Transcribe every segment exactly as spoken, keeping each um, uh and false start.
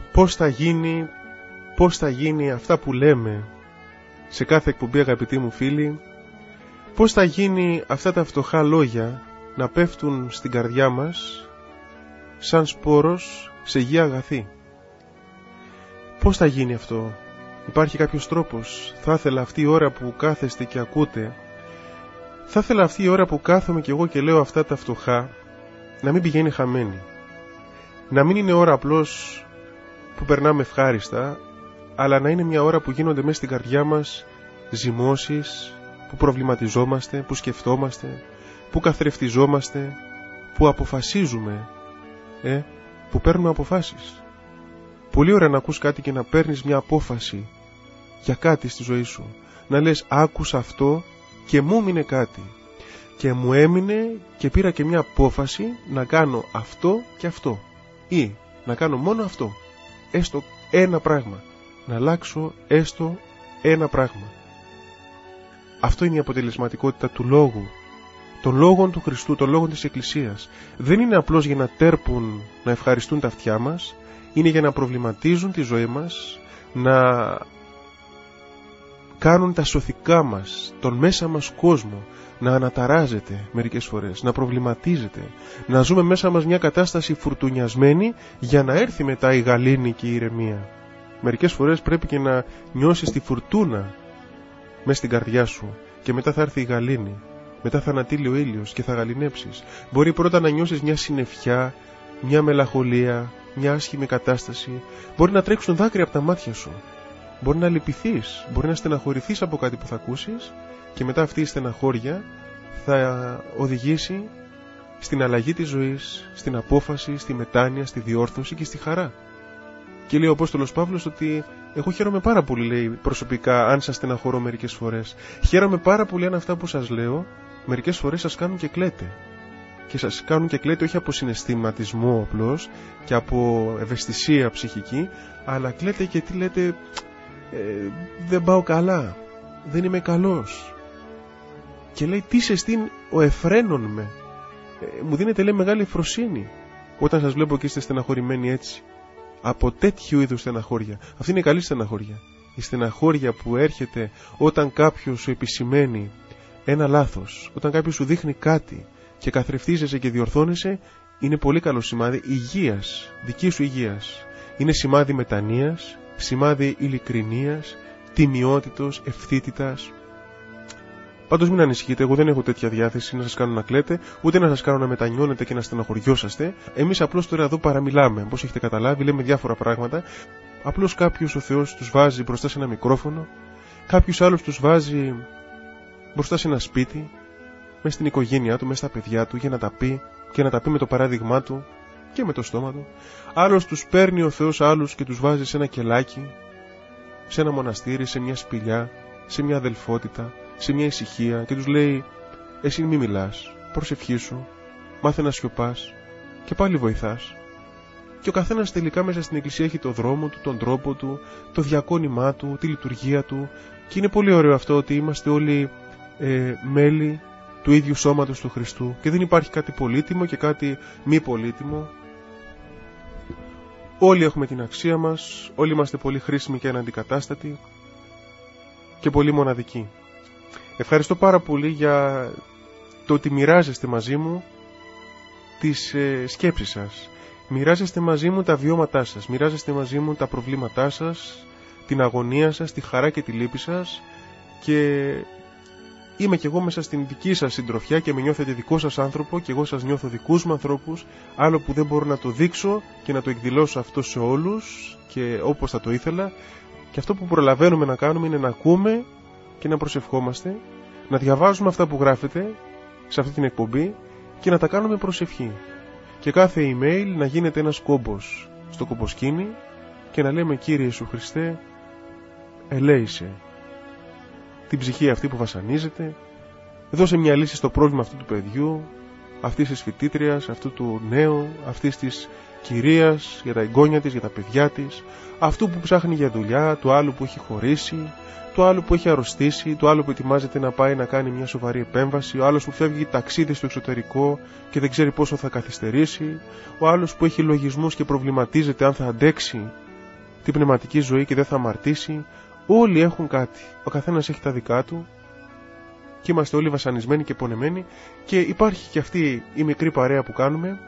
πώς θα γίνει, πώς θα γίνει αυτά που λέμε σε κάθε εκπομπή, αγαπητοί μου φίλοι, πώς θα γίνει αυτά τα φτωχά λόγια να πέφτουν στην καρδιά μας σαν σπόρος σε γη αγαθή. Πώς θα γίνει αυτό? Υπάρχει κάποιος τρόπος? Θα ήθελα αυτή η ώρα που κάθεστε και ακούτε, θα ήθελα αυτή η ώρα που κάθομαι και εγώ και λέω αυτά τα φτωχά να μην πηγαίνει χαμένη. Να μην είναι ώρα απλώς που περνάμε ευχάριστα, αλλά να είναι μια ώρα που γίνονται μέσα στην καρδιά μας ζυμώσεις, που προβληματιζόμαστε, που σκεφτόμαστε, που καθρεφτιζόμαστε, που αποφασίζουμε, ε, που παίρνουμε αποφάσεις. Πολύ ωραία να ακούς κάτι και να παίρνεις μια απόφαση για κάτι στη ζωή σου. Να λες, άκουσα αυτό και μου έμεινε κάτι. Και μου έμεινε και πήρα και μια απόφαση να κάνω αυτό και αυτό. Ή να κάνω μόνο αυτό. Έστω ένα πράγμα. Να αλλάξω έστω ένα πράγμα. Αυτό είναι η αποτελεσματικότητα του λόγου. Των λόγων του Χριστού, των λόγων της Εκκλησίας. Δεν είναι απλώς για να τέρπουν, να ευχαριστούν τα αυτιά μας. Είναι για να προβληματίζουν τη ζωή μας, να κάνουν τα σωθικά μας, τον μέσα μας κόσμο, να αναταράζεται μερικές φορές, να προβληματίζεται, να ζούμε μέσα μας μια κατάσταση φουρτουνιασμένη για να έρθει μετά η γαλήνη και η ηρεμία. Μερικές φορές πρέπει και να νιώσεις τη φουρτούνα μέσα στην καρδιά σου και μετά θα έρθει η γαλήνη, μετά θα ανατείλει ο ήλιος και θα γαληνέψεις. Μπορεί πρώτα να νιώσεις μια συννεφιά, μια μελαγχολία, μια άσχημη κατάσταση, μπορεί να τρέξουν δάκρυα από τα μάτια σου, μπορεί να λυπηθείς, μπορεί να στεναχωρηθείς από κάτι που θα ακούσεις και μετά αυτή η στεναχώρια θα οδηγήσει στην αλλαγή της ζωής, στην απόφαση, στη μετάνοια, στη διόρθωση και στη χαρά. Και λέει ο Απόστολος Παύλος ότι εγώ χαίρομαι πάρα πολύ, λέει, προσωπικά, αν σας στεναχωρώ μερικές φορές. Χαίρομαι πάρα πολύ αν αυτά που σας λέω μερικές φορές σας κάνουν και κλαίτε. Και σας κάνουν και κλαίτε όχι από συναισθηματισμό απλώς και από ευαισθησία ψυχική, αλλά κλαίτε και τι λέτε, ε, δεν πάω καλά, δεν είμαι καλός. Και λέει, τι σε στήν ο εφραίνων με. Ε, μου δίνετε, λέει, μεγάλη ευφροσύνη όταν σας βλέπω και είστε στεναχωρημένοι έτσι. Από τέτοιου είδους στεναχώρια. Αυτή είναι η καλή στεναχώρια. Η στεναχώρια που έρχεται όταν κάποιος σου επισημαίνει ένα λάθος, όταν κάποιος σου δείχνει κάτι και καθρεφτίζεσαι και διορθώνεσαι, είναι πολύ καλό σημάδι υγείας, δική σου υγείας. Είναι σημάδι μετανοίας, σημάδι ειλικρινίας, τιμιότητος, ευθύτητας. Πάντως μην ανησυχείτε, εγώ δεν έχω τέτοια διάθεση να σας κάνω να κλαίτε, ούτε να σας κάνω να μετανιώνετε και να στεναχωριόσαστε. Εμείς απλώς τώρα εδώ παραμιλάμε, όπως έχετε καταλάβει, λέμε διάφορα πράγματα. Απλώς κάποιους ο Θεός τους βάζει μπροστά σε ένα μικρόφωνο, κάποιους άλλους τους βάζει μπροστά σε ένα σπίτι, μέσα στην οικογένειά του, μέσα στα παιδιά του, για να τα πει και να τα πει με το παράδειγμά του και με το στόμα του. Άλλος τους παίρνει ο Θεός άλλους και τους βάζει σε ένα κελάκι, σε ένα μοναστήρι, σε μια σπηλιά, σε μια αδελφότητα, σε μια ησυχία και τους λέει, εσύ μη μιλάς, προσευχήσου, μάθε να σιωπάς και πάλι βοηθάς. Και ο καθένας τελικά μέσα στην εκκλησία έχει το δρόμο του, τον τρόπο του, το διακόνημά του, τη λειτουργία του, και είναι πολύ ωραίο αυτό ότι είμαστε όλοι ε, μέλη του ίδιου σώματος του Χριστού και δεν υπάρχει κάτι πολύτιμο και κάτι μη πολύτιμο. Όλοι έχουμε την αξία μας, όλοι είμαστε πολύ χρήσιμοι και αναντικατάστατοι και πολύ μοναδικοί. Ευχαριστώ πάρα πολύ για το ότι μοιράζεστε μαζί μου τις ε, σκέψεις σας. Μοιράζεστε μαζί μου τα βιώματά σας. Μοιράζεστε μαζί μου τα προβλήματά σας, την αγωνία σας, τη χαρά και τη λύπη σας, και είμαι κι εγώ μέσα στην δική σας συντροφιά και με νιώθετε δικό σας άνθρωπο και εγώ σας νιώθω δικούς μου ανθρώπους, άλλο που δεν μπορώ να το δείξω και να το εκδηλώσω αυτό σε όλους και όπως θα το ήθελα. Και αυτό που προλαβαίνουμε να κάνουμε είναι να ακούμε και να προσευχόμαστε, να διαβάζουμε αυτά που γράφετε σε αυτή την εκπομπή και να τα κάνουμε προσευχή. Και κάθε email να γίνεται ένας κόμπος στο κομποσκήνι και να λέμε, Κύριε Ιησού Χριστέ, ελέησε την ψυχή αυτή που βασανίζεται, δώσε μια λύση στο πρόβλημα αυτού του παιδιού, αυτής της φοιτήτριας, αυτού του νέου, αυτής της κυρίας, για τα εγγόνια της, για τα παιδιά της, αυτού που ψάχνει για δουλειά, του άλλου που έχει χωρίσει, του άλλου που έχει αρρωστήσει, του άλλου που ετοιμάζεται να πάει να κάνει μια σοβαρή επέμβαση, ο άλλος που φεύγει ταξίδι στο εξωτερικό και δεν ξέρει πόσο θα καθυστερήσει, ο άλλος που έχει λογισμούς και προβληματίζεται αν θα αντέξει την πνευματική ζωή και δεν θα αμαρτήσει. Όλοι έχουν κάτι. Ο καθένας έχει τα δικά του και είμαστε όλοι βασανισμένοι και πονεμένοι και υπάρχει και αυτή η μικρή παρέα που κάνουμε.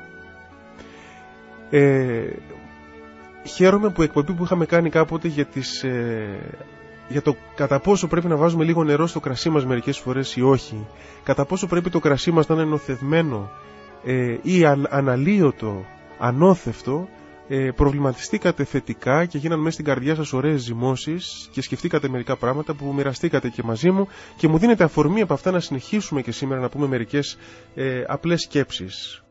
Ε, χαίρομαι που η εκπομπή που είχαμε κάνει κάποτε για, τις, ε, για το κατά πόσο πρέπει να βάζουμε λίγο νερό στο κρασί μας μερικές φορές ή όχι, κατά πόσο πρέπει το κρασί μας να είναι νοθευμένο ε, ή αν, αναλύωτο, ανώθευτο, ε, προβληματιστήκατε θετικά και γίναν μέσα στην καρδιά σας ωραίες ζυμώσεις και σκεφτήκατε μερικά πράγματα που μοιραστήκατε και μαζί μου και μου δίνετε αφορμή από αυτά να συνεχίσουμε και σήμερα να πούμε μερικές ε, απλές σκέψεις.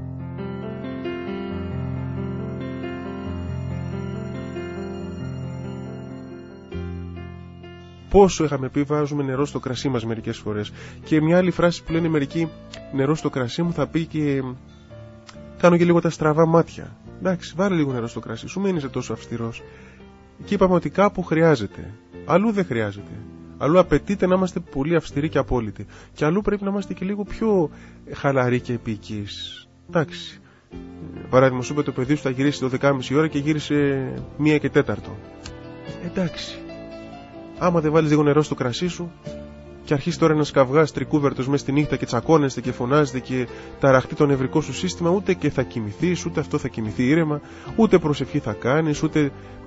Πόσο είχαμε πει βάζουμε νερό στο κρασί μας μερικές φορές. Και μια άλλη φράση που λένε μερικοί, νερό στο κρασί μου, θα πει και κάνω και λίγο τα στραβά μάτια. Εντάξει, βάλε λίγο νερό στο κρασί σου, μην είσαι τόσο αυστηρός. Και είπαμε ότι κάπου χρειάζεται, αλλού δεν χρειάζεται. Αλλού απαιτείται να είμαστε πολύ αυστηροί και απόλυτοι. Και αλλού πρέπει να είμαστε και λίγο πιο χαλαροί και επικείς. Εντάξει. Παράδειγμα, σου είπε το παιδί σου θα γυρίσει το δεκάμιση ώρα και γύρισε μία και τέταρτο. Εντάξει. Άμα δεν βάλεις λίγο νερό στο κρασί σου και αρχίσει τώρα ένας καυγάς τρικούβερτος μέσα στη νύχτα και τσακώνεστε και φωνάζετε και ταραχτεί το νευρικό σου σύστημα, ούτε και θα κοιμηθείς, ούτε αυτό θα κοιμηθεί ήρεμα, ούτε προσευχή θα κάνεις, ούτε...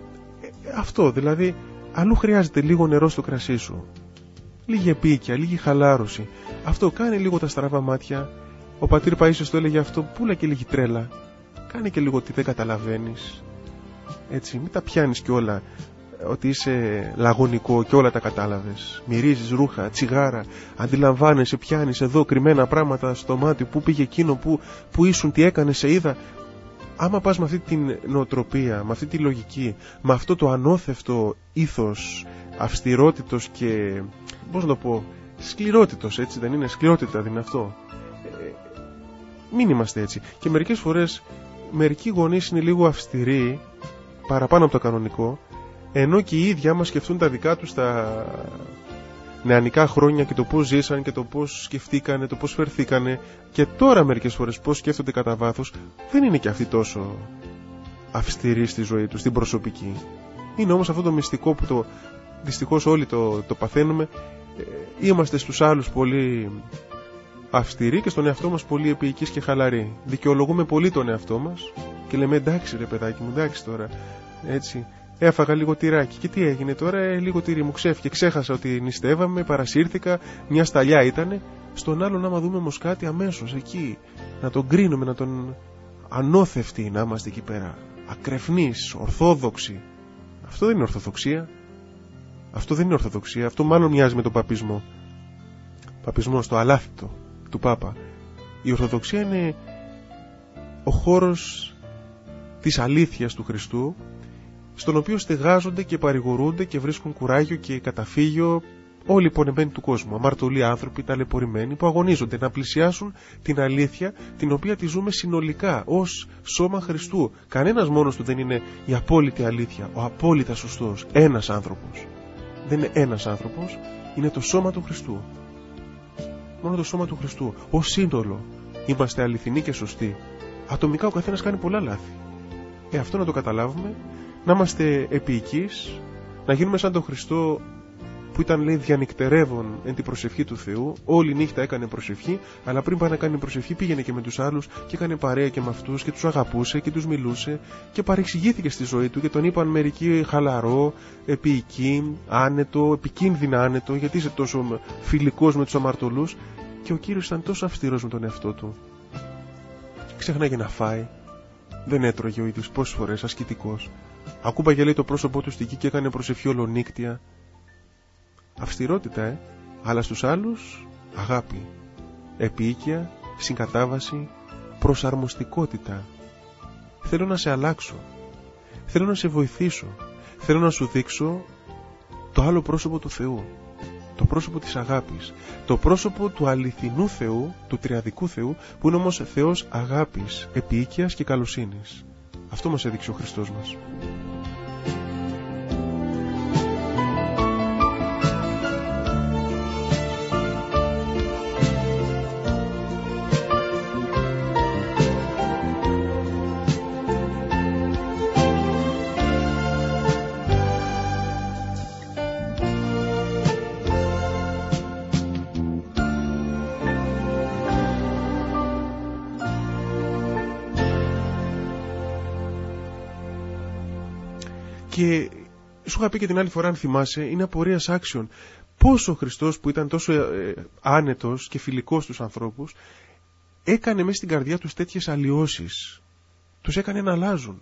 Αυτό, δηλαδή, αλλού χρειάζεται λίγο νερό στο κρασί σου. Λίγη επίοικια, λίγη χαλάρωση. Αυτό, κάνει λίγο τα στραβά μάτια. Ο πατήρ Παΐσιος το έλεγε αυτό, πούλα και λίγη τρέλα. Κάνε και λίγο ότι δεν καταλαβαίνεις. Έτσι, μην τα πιάνεις κιόλα. Ότι είσαι λαγωνικό και όλα τα κατάλαβες. Μυρίζεις ρούχα, τσιγάρα, αντιλαμβάνεσαι, πιάνεις εδώ κρυμμένα πράγματα στο μάτι. Πού πήγε εκείνο, πού, πού ήσουν, τι έκανες, σε είδα. Άμα πας με αυτή την νοοτροπία, με αυτή τη λογική, με αυτό το ανώθευτο ήθος, αυστηρότητος και, πώς να το πω, σκληρότητος, έτσι δεν είναι, σκληρότητα δεν είναι αυτό. Ε, μην είμαστε έτσι. Και μερικές φορές, μερικοί γονείς είναι λίγο αυστηροί, παραπάνω από το κανονικό, ενώ και οι ίδιοι άμα σκεφτούν τα δικά τους τα νεανικά χρόνια και το πώς ζήσαν και το πώς σκεφτήκανε, το πώς φερθήκανε και τώρα μερικές φορές πώς σκέφτονται κατά βάθος, δεν είναι και αυτοί τόσο αυστηροί στη ζωή τους, στην προσωπική. Είναι όμως αυτό το μυστικό που το, δυστυχώς όλοι το, το παθαίνουμε. Είμαστε στους άλλους πολύ αυστηροί και στον εαυτό μας πολύ επίοικείς και χαλαροί. Δικαιολογούμε πολύ τον εαυτό μας και λέμε εντάξει ρε παιδάκι μου, εντάξει τώρα, έτσι. Έφαγα λίγο τυράκι. Και τι έγινε τώρα, ε, λίγο τυρί μου ξέφυγε. Ξέχασα ότι νηστεύαμε, παρασύρθηκα, μια σταλιά ήτανε. Στον άλλον, άμα δούμε όμως κάτι αμέσως εκεί, να τον κρίνουμε, να τον ανώθευτοι να είμαστε εκεί πέρα. Ακρεφνείς, ορθόδοξοι. Αυτό δεν είναι ορθοδοξία. Αυτό δεν είναι ορθοδοξία. Αυτό μάλλον μοιάζει με τον παπισμό. Παπισμό στο αλάθητο του Πάπα. Η ορθοδοξία είναι ο χώρος της αλήθειας του Χριστού, στον οποίο στεγάζονται και παρηγορούνται και βρίσκουν κουράγιο και καταφύγιο όλοι οι πονεμένοι του κόσμου, αμαρτωλοί άνθρωποι, ταλαιπωρημένοι, που αγωνίζονται να πλησιάσουν την αλήθεια, την οποία τη ζούμε συνολικά ως σώμα Χριστού. Κανένας μόνος του δεν είναι η απόλυτη αλήθεια, ο απόλυτα σωστός. Ένας άνθρωπος. Δεν είναι ένας άνθρωπος, είναι το σώμα του Χριστού. Μόνο το σώμα του Χριστού. Ως σύνολο είμαστε αληθινοί και σωστοί. Ατομικά ο καθένας κάνει πολλά λάθη. Ε, αυτό να το καταλάβουμε. Να είμαστε επίοικείς, να γίνουμε σαν τον Χριστό που ήταν, λέει, διανυκτερεύον εν την προσευχή του Θεού. Όλη νύχτα έκανε προσευχή, αλλά πριν πάει να κάνει προσευχή πήγαινε και με τους άλλους και έκανε παρέα και με αυτούς και τους αγαπούσε και τους μιλούσε και παρεξηγήθηκε στη ζωή του και τον είπαν μερικοί χαλαρό, επίοικη, άνετο, επικίνδυνα άνετο, γιατί είσαι τόσο φιλικός με τους αμαρτωλούς. Και ο Κύριος ήταν τόσο αυστηρός με τον εαυτό του. Ξέχναγε να φάει, δεν έτρωγε ο ίδιος πόσες φορές, ασκητικός. Ακούμπαγε, λέει, το πρόσωπό του στη γη και έκανε προσευχή ολονύκτια. Αυστηρότητα, ε, αλλά στους άλλους αγάπη, επίοικια, συγκατάβαση, προσαρμοστικότητα. Θέλω να σε αλλάξω, θέλω να σε βοηθήσω, θέλω να σου δείξω το άλλο πρόσωπο του Θεού, το πρόσωπο της αγάπης, το πρόσωπο του αληθινού Θεού, του τριαδικού Θεού, που είναι όμως Θεός αγάπης, επίοικιας και καλοσύνης. Αυτό μας έδειξε ο Χριστός μας. Και σου είχα πει και την άλλη φορά, αν θυμάσαι, είναι απορίας άξιων. Πόσο ο Χριστός, που ήταν τόσο ε, άνετος και φιλικός στους ανθρώπους, έκανε μέσα στην καρδιά τους τέτοιες αλλοιώσεις. Τους έκανε να αλλάζουν.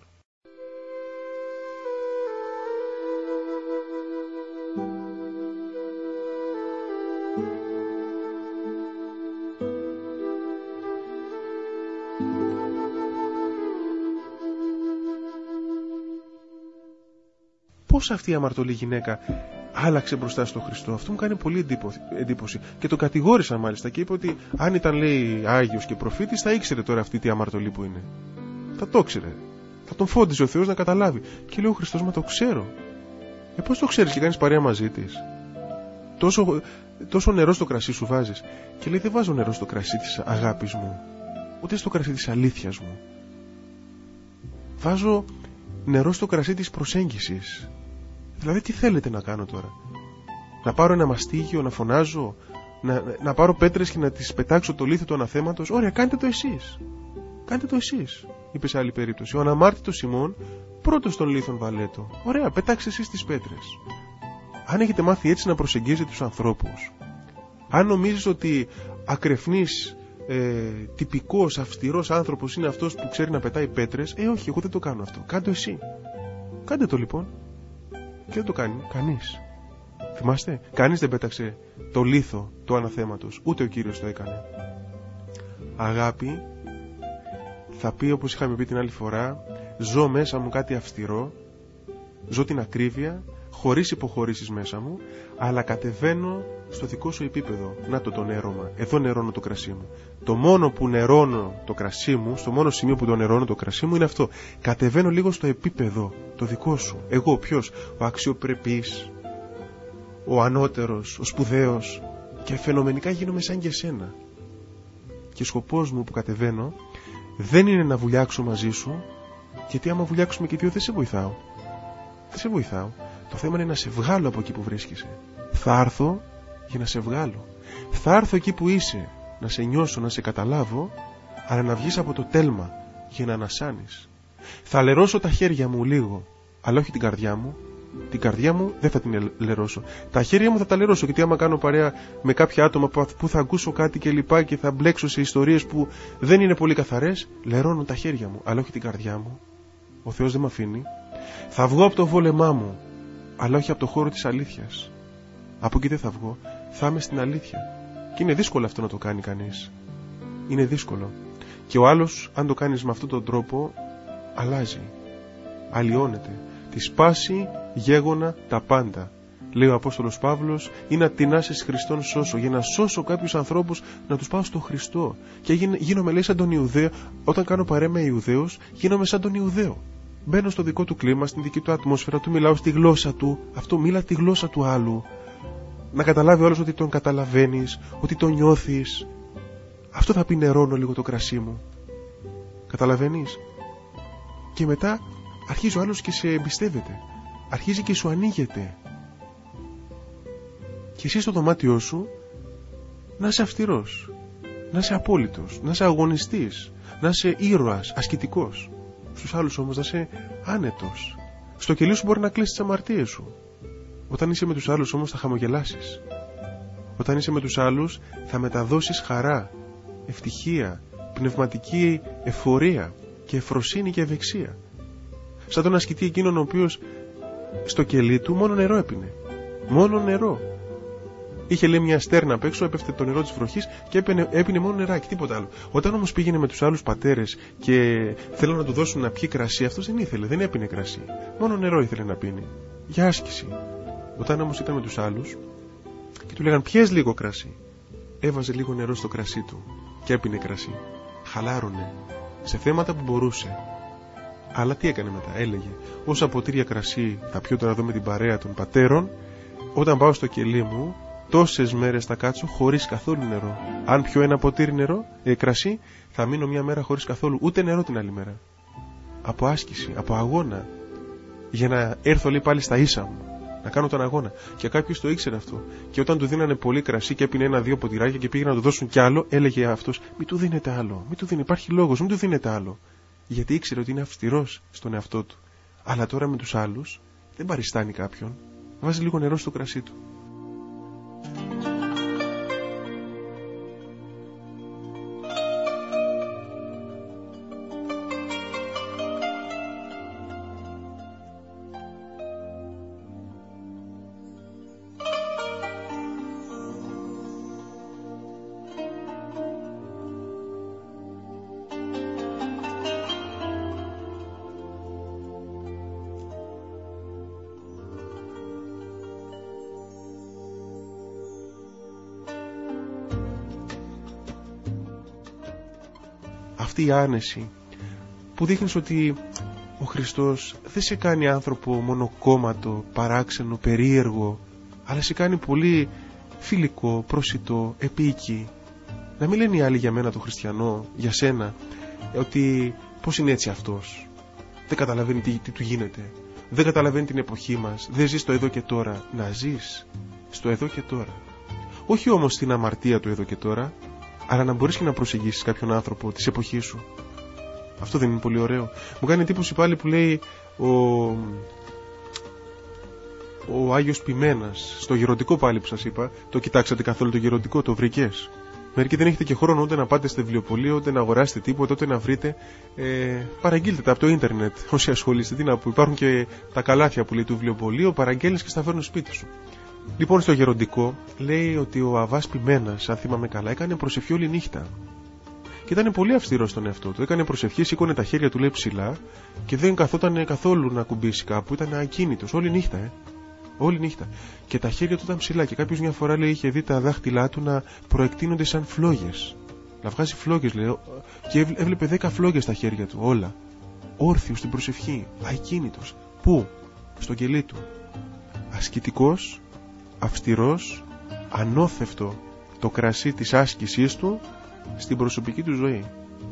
Πώς αυτή η αμαρτωλή γυναίκα άλλαξε μπροστά στον Χριστό? Αυτό μου κάνει πολύ εντύπωση. Και τον κατηγόρησα μάλιστα και είπε ότι αν ήταν, λέει, Άγιος και προφήτης, θα ήξερε τώρα αυτή τη αμαρτωλή που είναι. Θα το ήξερε. Θα τον φώτιζε ο Θεός να καταλάβει. Και λέει ο Χριστός, μα το ξέρω. Ε, πώς το ξέρεις και κάνεις παρέα μαζί της? Τόσο, τόσο νερό στο κρασί σου βάζεις. Και λέει, δεν βάζω νερό στο κρασί της αγάπης μου, ούτε στο κρασί της αλήθειας μου. Βάζω νερό στο κρασί της προσέγγισης. Δηλαδή, τι θέλετε να κάνω τώρα? Να πάρω ένα μαστίγιο, να φωνάζω, να, να πάρω πέτρες και να τις πετάξω το λίθο του αναθέματος? Ωραία, κάντε το εσείς. Κάντε το εσείς, είπε σε άλλη περίπτωση. Ο αναμάρτητος Σιμών, πρώτος των λίθων βαλέτο. Ωραία, πετάξτε εσείς τις πέτρες. Αν έχετε μάθει έτσι να προσεγγίζετε τους ανθρώπους, αν νομίζεις ότι ακρεφνής, ε, τυπικός, αυστηρός άνθρωπος είναι αυτός που ξέρει να πετάει πέτρες, ε, όχι, εγώ δεν το κάνω αυτό. Κάντε το εσύ. Κάντε το λοιπόν. Και δεν το κάνει κανείς. Θυμάστε, κανείς δεν πέταξε το λίθο του αναθέματος, ούτε ο Κύριος το έκανε. Αγάπη θα πει, όπως είχαμε πει την άλλη φορά, ζω μέσα μου κάτι αυστηρό, ζω την ακρίβεια, χωρίς υποχωρήσεις μέσα μου, αλλά κατεβαίνω στο δικό σου επίπεδο. Να το το νέρωμα. Εδώ νερώνω το κρασί μου. Το μόνο που νερώνω το κρασί μου, στο μόνο σημείο που το νερώνω το κρασί μου είναι αυτό. Κατεβαίνω λίγο στο επίπεδο το δικό σου. Εγώ ποιος? Ο αξιοπρεπής, ο ανώτερος, ο σπουδαίος, και φαινομενικά γίνομαι σαν και εσένα. Και σκοπός μου που κατεβαίνω δεν είναι να βουλιάξω μαζί σου, γιατί άμα βουλιάξουμε και δύο δεν σε βοηθάω. Δεν σε βοηθάω. Το θέμα είναι να σε βγάλω από εκεί που βρίσκεσαι. Θα έρθω για να σε βγάλω. Θα έρθω εκεί που είσαι, να σε νιώσω, να σε καταλάβω, αλλά να βγεις από το τέλμα για να ανασάνεις. Θα λερώσω τα χέρια μου λίγο, αλλά όχι την καρδιά μου. Την καρδιά μου δεν θα την λερώσω. Τα χέρια μου θα τα λερώσω, γιατί άμα κάνω παρέα με κάποια άτομα που θα ακούσω κάτι και λοιπά και θα μπλέξω σε ιστορίες που δεν είναι πολύ καθαρές, λερώνω τα χέρια μου, αλλά όχι την καρδιά μου. Ο Θεός δεν με αφήνει. Θα βγω από το βόλεμά μου, αλλά όχι από το χώρο της αλήθειας. Από εκεί δεν θα βγω, θα είμαι στην αλήθεια. Και είναι δύσκολο αυτό να το κάνει κανείς. Είναι δύσκολο. Και ο άλλος, αν το κάνεις με αυτόν τον τρόπο, αλλάζει. Αλλοιώνεται. Τη σπάση γέγονα τα πάντα. Λέει ο Απόστολος Παύλος, ή να τεινάσεις Χριστόν σώσω. Για να σώσω κάποιους ανθρώπους, να τους πάω στο Χριστό. Και γίνομαι, λέει, σαν τον Ιουδαίο. Όταν κάνω παρέα με Ιουδαίους, γίνομαι σαν τον Ιουδαίο. Μπαίνω στο δικό του κλίμα, στην δική του ατμόσφαιρα, του μιλάω στη γλώσσα του. Αυτό, μίλα τη γλώσσα του άλλου. Να καταλάβει όλος ότι τον καταλαβαίνεις, ότι τον νιώθεις. Αυτό θα πει νερώνω λίγο το κρασί μου. Καταλαβαίνεις? Και μετά αρχίζει ο άλλος και σε εμπιστεύεται. Αρχίζει και σου ανοίγεται. Και εσύ στο δωμάτιό σου να είσαι αυστηρός, να είσαι απόλυτος, να είσαι αγωνιστής, να είσαι ήρωας, ασκητικός. Στους άλλους όμως να είσαι άνετος. Στο κελί σου μπορεί να κλείσεις τις αμαρτίες σου. Όταν είσαι με τους άλλους όμως θα χαμογελάσεις. Όταν είσαι με τους άλλους θα μεταδώσεις χαρά, ευτυχία, πνευματική εφορία και ευφροσύνη και ευεξία. Σαν τον ασκητή εκείνον ο οποίος στο κελί του μόνο νερό έπινε. Μόνο νερό. Είχε, λέει, μια στέρνα απ' έξω, έπεφτε το νερό της βροχής και έπινε, έπινε μόνο νεράκι, τίποτα άλλο. Όταν όμως πήγαινε με τους άλλους πατέρες και θέλουν να του δώσουν να πιει κρασί, αυτός δεν ήθελε, δεν έπινε κρασί. Μόνο νερό ήθελε να πίνει. Για άσκηση. Όταν όμως ήταν με τους άλλους και του λέγαν πιες λίγο κρασί, έβαζε λίγο νερό στο κρασί του και έπινε κρασί. Χαλάρωνε σε θέματα που μπορούσε. Αλλά τι έκανε μετά? Έλεγε, όσα ποτήρια κρασί θα πιω τώρα εδώ με την παρέα των πατέρων, όταν πάω στο κελί μου, τόσες μέρες θα κάτσω χωρίς καθόλου νερό. Αν πιω ένα ποτήρι νερό, ε, κρασί, θα μείνω μια μέρα χωρίς καθόλου ούτε νερό την άλλη μέρα. Από άσκηση, από αγώνα, για να έρθω, λέει, πάλι στα ίσα μου, να κάνω τον αγώνα. Και κάποιος το ήξερε αυτό. Και όταν του δίνανε πολύ κρασί και έπινε ένα-δύο ποτηράκια και πήγε να του δώσουν κι άλλο, έλεγε αυτός, μη του δίνετε άλλο, μη του δίνει, υπάρχει λόγος, μη του δίνετε άλλο. Γιατί ήξερε ότι είναι αυστηρός στον εαυτό του. Αλλά τώρα με τους άλλους δεν παριστάνει κάποιον. Βάζει λίγο νερό στο κρασί του. Αυτή η άνεση που δείχνεις ότι ο Χριστός δεν σε κάνει άνθρωπο μονοκόμματο, παράξενο, περίεργο, αλλά σε κάνει πολύ φιλικό, προσιτό, επίκη. Να μην λένε οι άλλοι για μένα το χριστιανό, για σένα, ότι πώς είναι έτσι αυτός, δεν καταλαβαίνει τι, τι του γίνεται, δεν καταλαβαίνει την εποχή μας, δεν ζει στο εδώ και τώρα. Να ζεις στο εδώ και τώρα, όχι όμως στην αμαρτία του εδώ και τώρα, αλλά να μπορείς και να προσεγγίσεις κάποιον άνθρωπο της εποχής σου. Αυτό δεν είναι πολύ ωραίο? Μου κάνει εντύπωση πάλι που λέει ο, ο Άγιος Ποιμένας στο γεροντικό πάλι που σας είπα. Το κοιτάξατε καθόλου το γεροντικό, το βρικές? Μερικοί δεν έχετε και χρόνο ούτε να πάτε στο βιβλιοπωλείο, ούτε να αγοράσετε τίποτα, ούτε να βρείτε. Ε, παραγγείλτε τα από το ίντερνετ όσοι ασχολείστε. Τι να πω, υπάρχουν και τα καλάθια που λέει του βιβλιοπωλείου, παραγγέλνεις και στα φέρνουν σπίτι σου. Λοιπόν, στο γεροντικό λέει ότι ο Αββάς Ποιμένας, αν θυμάμαι καλά, έκανε προσευχή όλη νύχτα. Και ήταν πολύ αυστηρός στον εαυτό του. Έκανε προσευχή, σήκωνε τα χέρια του λέει ψηλά και δεν καθόταν καθόλου να κουμπίσει κάπου. Ήταν ακίνητος όλη νύχτα, ε. Όλη νύχτα. Και τα χέρια του ήταν ψηλά. Και κάποιος μια φορά λέει είχε δει τα δάχτυλά του να προεκτείνονται σαν φλόγες. Να βγάζει φλόγες, λέει. Και έβλεπε δέκα φλόγες στα χέρια του, όλα. Όρθιος στην προσευχή. Ακίνητος. Πού? Στο κελί του. Ασκητικός, αυστηρός, ανώθευτο το κρασί της άσκησής του στην προσωπική του ζωή.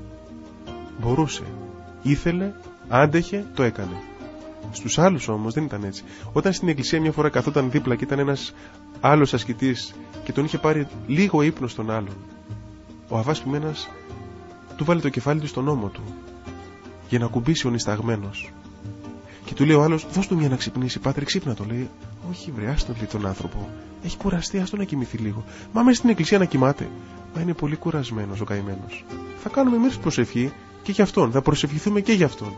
Μπορούσε, ήθελε, άντεχε, το έκανε. Στους άλλους όμως δεν ήταν έτσι. Όταν στην εκκλησία μια φορά καθόταν δίπλα και ήταν ένας άλλος ασκητής και τον είχε πάρει λίγο ύπνο στον άλλον, ο Αββάς Ποιμένας του βάλε το κεφάλι του στον ώμο του για να κουμπίσει ο νησταγμένος. Και του λέει ο άλλος, δώσ' του μια να ξυπνήσει, πάτρε, ξύπνα, το λέει. Όχι, βρε, άστον, λέει τον άνθρωπο. Έχει κουραστεί, άστον να κοιμηθεί λίγο. Μα μέσα στην εκκλησία να κοιμάται. Μα είναι πολύ κουρασμένος ο καημένος. Θα κάνουμε εμείς προσευχή και για αυτόν. Θα προσευχηθούμε και για αυτόν.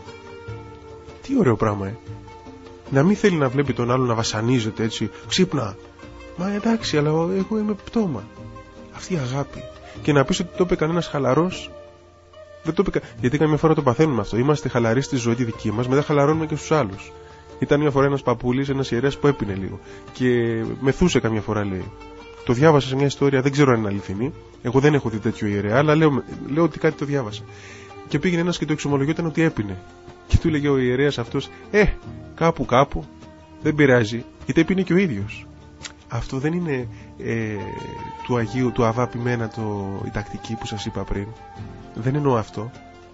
Τι ωραίο πράγμα, ε. Να μην θέλει να βλέπει τον άλλον να βασανίζεται έτσι. Ξύπνα. Μα εντάξει, αλλά εγώ είμαι πτώμα. Αυτή η αγάπη. Και να πεις ότι το είπε κανένας χαλαρός. Δεν το είπε. Γιατί καμιά φορά το παθαίνουμε αυτό. Είμαστε χαλαροί στη ζωή τη δική μας, μετά χαλαρώνουμε και στους άλλους. Ήταν μια φορά ένας παππούλης, ένας ιερέας που έπινε λίγο. Και μεθούσε καμιά φορά, λέει. Το διάβασα σε μια ιστορία, δεν ξέρω αν είναι αληθινή. Εγώ δεν έχω δει τέτοιο ιερέα, αλλά λέω, λέω ότι κάτι το διάβασα. Και πήγαινε ένας και το εξομολογιόταν ότι έπινε. Και του έλεγε ο ιερέας αυτός, Ε, κάπου κάπου, δεν πειράζει, γιατί έπινε και ο ίδιος. Αυτό δεν είναι ε, του Αγίου, του Αββά Ποιμένα το, η τακτική που σας είπα πριν. Δεν εννοώ αυτό.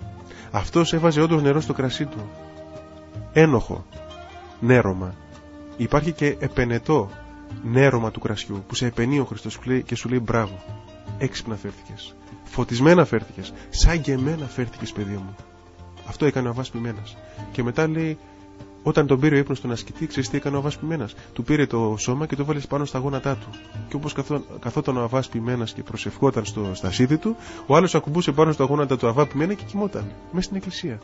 Αυτός έβαζε όντως νερό στο κρασί του. Ένοχο. Νέρωμα. Υπάρχει και επενετό νέρωμα του κρασιού που σε επενεί ο Χριστός και σου λέει μπράβο. Έξυπνα φέρθηκες. Φωτισμένα φέρθηκες. Σαν και εμένα φέρθηκες, παιδί μου. Αυτό έκανε ο Αββάς Ποιμένας. Και μετά λέει, όταν τον πήρε ο ύπνος στον ασκητή, ξέρεις τι έκανε ο Αββάς Ποιμένας? Του πήρε το σώμα και το βάλε πάνω στα γόνατά του. Και όπως καθόταν ο Αββάς Ποιμένας και προσευχόταν στο στασίδι του, ο άλλος ακουμπούσε πάνω στα γόνατα του Αββά Ποιμένα και κοιμόταν μέσα στην εκκλησία.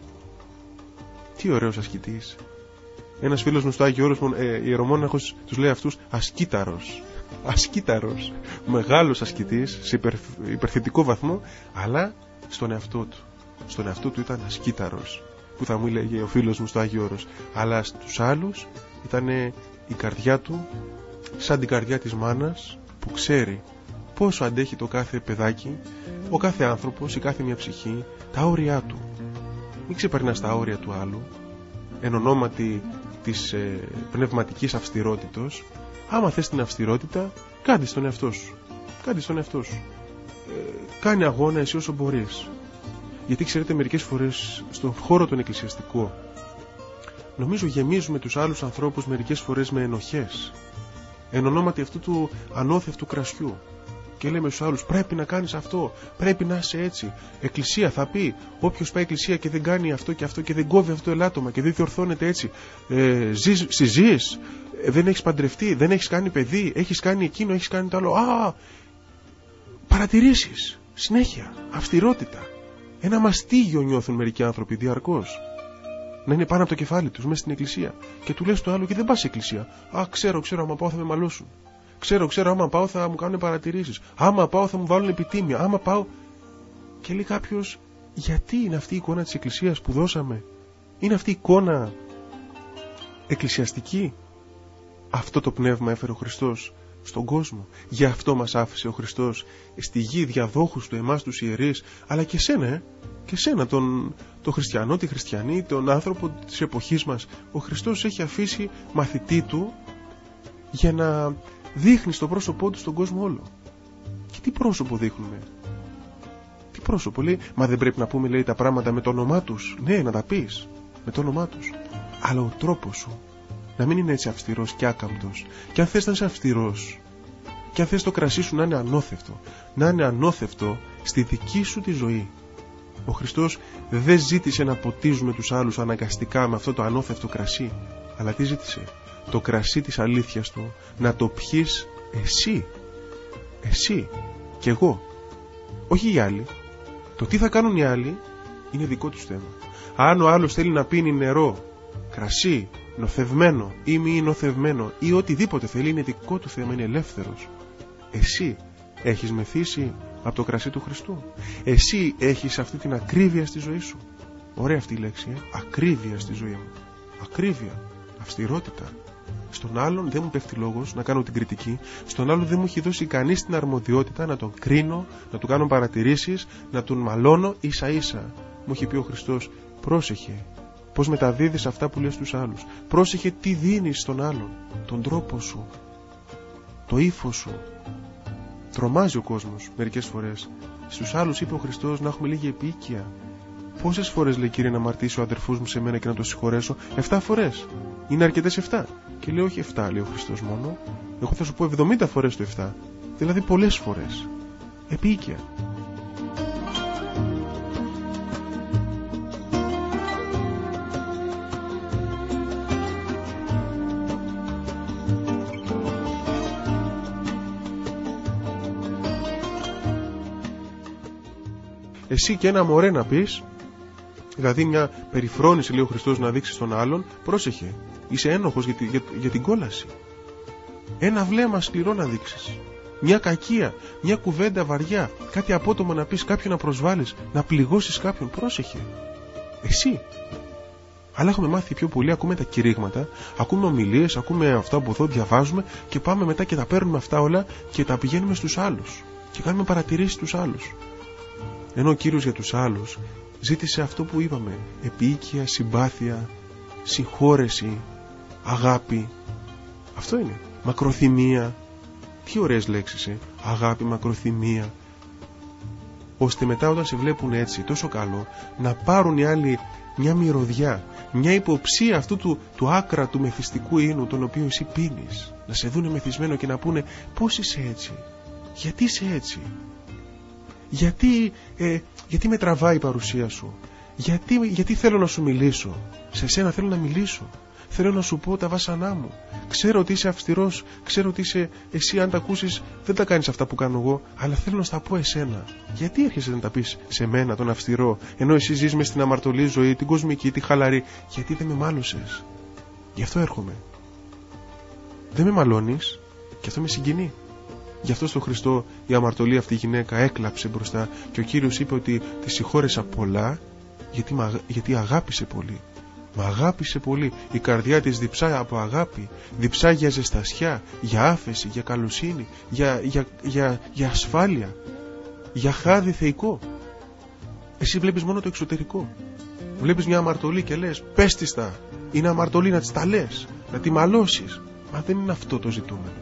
Τι ωραίος ασκητής. Ένας φίλος μου στο Άγιο Όρος, ε, ιερομόναχος, τους λέει αυτούς ασκήταρος. Ασκήταρος. Μεγάλος ασκητής, σε υπερ, υπερθετικό βαθμό, αλλά στον εαυτό του. Στον εαυτό του ήταν ασκήταρος, που θα μου έλεγε ο φίλος μου στο Άγιο Όρος. Αλλά στους άλλους ήταν η καρδιά του σαν την καρδιά της μάνας που ξέρει πόσο αντέχει το κάθε παιδάκι, ο κάθε άνθρωπος, η κάθε μια ψυχή, τα όρια του. Μην ξεπερνάς τα όρια του άλλου εν ονόματι της ε, πνευματικής αυστηρότητος. Άμα θες την αυστηρότητα, κάντε στον εαυτό σου. Κάντε στον εαυτό σου. Ε, κάνε αγώνα εσύ όσο μπορείς. Γιατί ξέρετε, μερικές φορές στον χώρο τον εκκλησιαστικό νομίζω γεμίζουμε τους άλλους ανθρώπους μερικές φορές με ενοχές εν ονόματι αυτού του ανώθευτου κρασιού. και λέμε στους άλλους πρέπει να κάνεις αυτό, πρέπει να είσαι έτσι. Εκκλησία θα πει, όποιος πάει εκκλησία και δεν κάνει αυτό και αυτό και δεν κόβει αυτό το ελάττωμα και δεν διορθώνεται έτσι, ε, ζεις, συζείς, ε, δεν έχεις παντρευτεί, δεν έχεις κάνει παιδί, έχεις κάνει εκείνο, έχεις κάνει το άλλο. Α, παρατηρήσεις, συνέχεια, αυστηρότητα. Ένα μαστίγιο νιώθουν μερικοί άνθρωποι διαρκώς. Να είναι πάνω από το κεφάλι τους μέσα στην εκκλησία. Και του λες το άλλο και δεν πας σε εκκλησία. Α, ξέρω, ξέρω, άμα πάω θα με μαλώσουν. Ξέρω, ξέρω, άμα πάω θα μου κάνουν παρατηρήσεις. Άμα πάω θα μου βάλουν επιτίμια. Άμα πάω. Και λέει κάποιος, γιατί είναι αυτή η εικόνα της εκκλησίας που δώσαμε? Είναι αυτή η εικόνα εκκλησιαστική? Αυτό το πνεύμα έφερε ο Χριστός στον κόσμο. Γι' αυτό μας άφησε ο Χριστός στη γη διαδόχους του, εμάς τους ιερείς, αλλά και σένα, ε? και σένα τον, τον χριστιανό, τη χριστιανή, τον άνθρωπο της εποχής μας. Ο Χριστός έχει αφήσει μαθητή του για να δείχνει στο πρόσωπό του στον κόσμο όλο. Και τι πρόσωπο δείχνουμε? Τι πρόσωπο? Λέει, μα δεν πρέπει να πούμε, λέει, τα πράγματα με το όνομά τους? Ναι, να τα πεις με το όνομά τους, αλλά ο τρόπος σου να μην είναι έτσι αυστηρός και άκαμπτος. Και αν θες να είσαι αυστηρός, και αν θες το κρασί σου να είναι ανώθευτο, να είναι ανώθευτο στη δική σου τη ζωή. Ο Χριστός δεν ζήτησε να ποτίζουμε τους άλλους αναγκαστικά με αυτό το ανώθευτο κρασί, αλλά τι ζήτησε? Το κρασί της αλήθειας του να το πιείς εσύ. Εσύ και εγώ, όχι οι άλλοι. Το τι θα κάνουν οι άλλοι είναι δικό τους θέμα. Αν ο άλλος θέλει να πίνει νερό, κρασί, νοθευμένο ή μη νοθευμένο ή οτιδήποτε θέλει, είναι δικό του θέμα, είναι ελεύθερος. Εσύ έχεις μεθύσει από το κρασί του Χριστού? Εσύ έχεις αυτή την ακρίβεια στη ζωή σου? Ωραία αυτή η λέξη, ε? Ακρίβεια στη ζωή μου. Ακρίβεια, αυστηρότητα. Στον άλλον δεν μου πέφτει λόγος να κάνω την κριτική. Στον άλλον δεν μου έχει δώσει κανείς την αρμοδιότητα να τον κρίνω, να του κάνω παρατηρήσεις, να τον μαλώνω. Ίσα ίσα μου έχει πει ο Χριστός, πρόσεχε πώς μεταδίδεις αυτά που λες στους άλλους. Πρόσεχε τι δίνεις στον άλλον, τον τρόπο σου, το ύφος σου. Τρομάζει ο κόσμος μερικές φορές. Στους άλλους, είπε ο Χριστός, να έχουμε λίγη επίοικια. Πόσες φορές, λέει, Κύριε, να αμαρτήσει ο αδερφός μου σε μένα και να το συγχωρέσω? Εφτά φορές. Είναι αρκετές εφτά? Και λέει, όχι εφτά, λέει ο Χριστός μόνο. Εγώ θα σου πω εβδομήντα φορές το εφτά. Δηλαδή πολλές φορές. Επίοικια. Εσύ και ένα μωρέ να πεις, δηλαδή μια περιφρόνηση, λέει ο Χριστός, να δείξεις τον άλλον, πρόσεχε, είσαι ένοχος για, για, για την κόλαση. Ένα βλέμμα σκληρό να δείξεις, μια κακία, μια κουβέντα βαριά, κάτι απότομο να πεις, κάποιον να προσβάλλεις, να πληγώσεις κάποιον, πρόσεχε. Εσύ. Αλλά έχουμε μάθει πιο πολύ, ακούμε τα κηρύγματα, ακούμε ομιλίες, ακούμε αυτά που εδώ διαβάζουμε και πάμε μετά και τα παίρνουμε αυτά όλα και τα πηγαίνουμε στους άλλους και κάνουμε παρατηρήσεις στους άλλους. Ενώ ο Κύριος για τους άλλους ζήτησε αυτό που είπαμε, επίοικια, συμπάθεια, συγχώρεση, αγάπη. Αυτό είναι. Μακροθυμία. Τι ωραίες λέξεις, ε? Αγάπη, μακροθυμία. Ώστε μετά όταν σε βλέπουν έτσι τόσο καλό, να πάρουν οι άλλοι μια μυρωδιά, μια υποψία αυτού του, του άκρα του μεθυστικού ίνου, τον οποίο εσύ πίνεις. Να σε δούνε μεθυσμένο και να πούνε, πώς είσαι έτσι, γιατί είσαι έτσι, γιατί, ε, γιατί με τραβάει η παρουσία σου, γιατί, γιατί θέλω να σου μιλήσω, σε σένα θέλω να μιλήσω, θέλω να σου πω τα βάσανά μου, ξέρω ότι είσαι αυστηρός, ξέρω ότι είσαι, εσύ αν τα ακούσεις δεν τα κάνεις αυτά που κάνω εγώ, αλλά θέλω να στα πω εσένα. Γιατί έρχεσαι να τα πεις σε μένα, τον αυστηρό, ενώ εσύ ζεις μες στην αμαρτωλή ζωή, την κοσμική, τη χαλαρή? Γιατί δεν με μάλωσες? Γι' αυτό έρχομαι. Δεν με μαλώνεις και αυτό με συγκινεί. Γι' αυτό στον Χριστό η αμαρτωλή αυτή η γυναίκα έκλαψε μπροστά και ο Κύριος είπε ότι τη συγχώρεσα πολλά γιατί, γιατί αγάπησε πολύ. Μα αγάπησε πολύ. Η καρδιά της διψά από αγάπη, διψά για ζεστασιά, για άφεση, για καλοσύνη, για, για, για, για ασφάλεια, για χάδι θεϊκό. Εσύ βλέπεις μόνο το εξωτερικό. Βλέπεις μια αμαρτωλή και λες, πες της τα, είναι αμαρτωλή, να της τα λες, να τη μαλώσεις. Μα δεν είναι αυτό το ζητούμενο.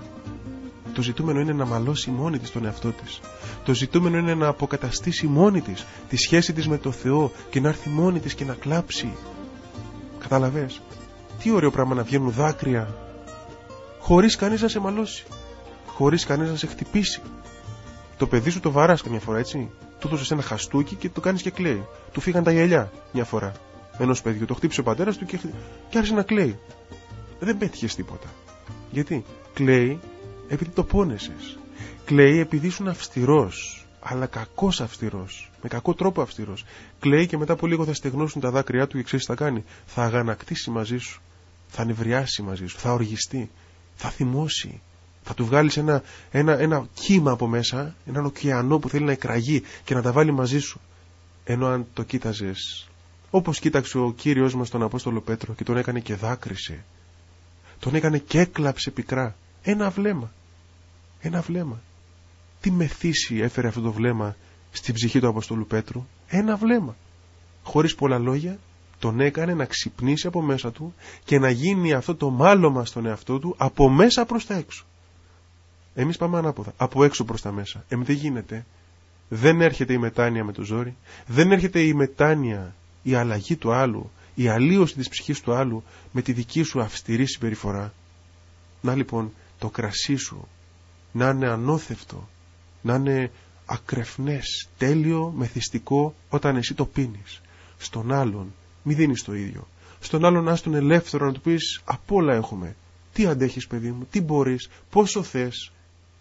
Το ζητούμενο είναι να μαλώσει μόνη της τον εαυτό της. Το ζητούμενο είναι να αποκαταστήσει μόνη της τη σχέση της με το Θεό και να έρθει μόνη της και να κλάψει. Καταλαβες? Τι ωραίο πράγμα να βγαίνουν δάκρυα χωρίς κανείς να σε μαλώσει, χωρίς κανείς να σε χτυπήσει, Το παιδί σου το βαράς καμιά φορά, έτσι. Του δώσεις ένα χαστούκι και το κάνεις και κλαίει. Του φύγαν τα γυαλιά μια φορά. Ενός παιδιού. Το χτύπησε ο πατέρας του και, και άρχισε να κλαίει. Δεν πέτυχες τίποτα. Γιατί? Κλαίει επειδή το πόνεσες. Κλαίει επειδή ήσουν αυστηρός. Αλλά κακός αυστηρός. Με κακό τρόπο αυστηρός. Κλαίει και μετά από λίγο θα στεγνώσουν τα δάκρυά του και ξέρεις τι θα κάνει. Θα αγανακτήσει μαζί σου. Θα νευριάσει μαζί σου. Θα οργιστεί. Θα θυμώσει. Θα του βγάλεις ένα, ένα, ένα κύμα από μέσα. Έναν ωκεανό που θέλει να εκραγεί και να τα βάλει μαζί σου. Ενώ αν το κοίταζες όπως κοίταξε ο Κύριος μας τον Απόστολο Πέτρο και τον έκανε και δάκρυσε. Τον έκανε και έκλαψε πικρά. Ένα βλέμμα. Ένα βλέμμα. Τι μεθύση έφερε αυτό το βλέμμα στην ψυχή του Αποστόλου Πέτρου? Ένα βλέμμα. Χωρίς πολλά λόγια τον έκανε να ξυπνήσει από μέσα του και να γίνει αυτό το μάλωμα στον εαυτό του από μέσα προς τα έξω. Εμείς πάμε ανάποδα. Από έξω προς τα μέσα. Εμείς δεν γίνεται. Δεν έρχεται η μετάνοια με το ζόρι. Δεν έρχεται η μετάνοια, η αλλαγή του άλλου, η αλλίωση της ψυχής του άλλου με τη δική σου αυστηρή συμπεριφορά. Να λοιπόν το κρασί σου να είναι ανώθευτο, να είναι ακρεφνές, τέλειο, μεθυστικό όταν εσύ το πίνεις. Στον άλλον μη δίνεις το ίδιο. Στον άλλον να στον ελεύθερο να του πεις απ' όλα έχουμε. Τι αντέχεις παιδί μου, τι μπορείς, πόσο θες.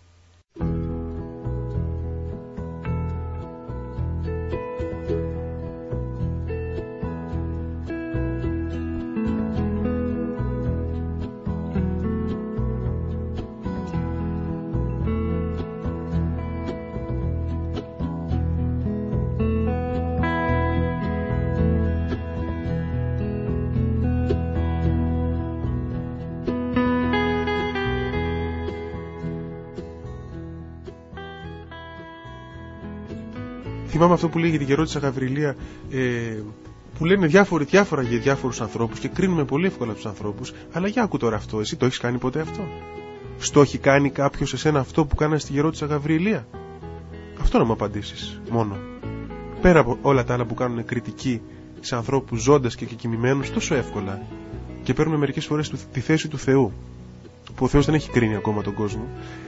Θυμάμαι αυτό που λέει για τη γερόντισσα Γαβριλία, ε, που λένε διάφοροι, διάφορα για διάφορους ανθρώπους και κρίνουμε πολύ εύκολα τους ανθρώπους. Αλλά για άκου τώρα αυτό, εσύ το έχεις κάνει ποτέ αυτό? Στο έχει κάνει κάποιος εσένα αυτό που κάνανε στη γερόντισσα Γαβριλία? Αυτό να μου απαντήσεις μόνο. Πέρα από όλα τα άλλα που κάνουν κριτική σε ανθρώπους ζώντας και κοιμημένους τόσο εύκολα, και παίρνουμε μερικές φορές τη θέση του Θεού, που ο Θεός δεν έχει κρίνει ακόμα τον κόσμο.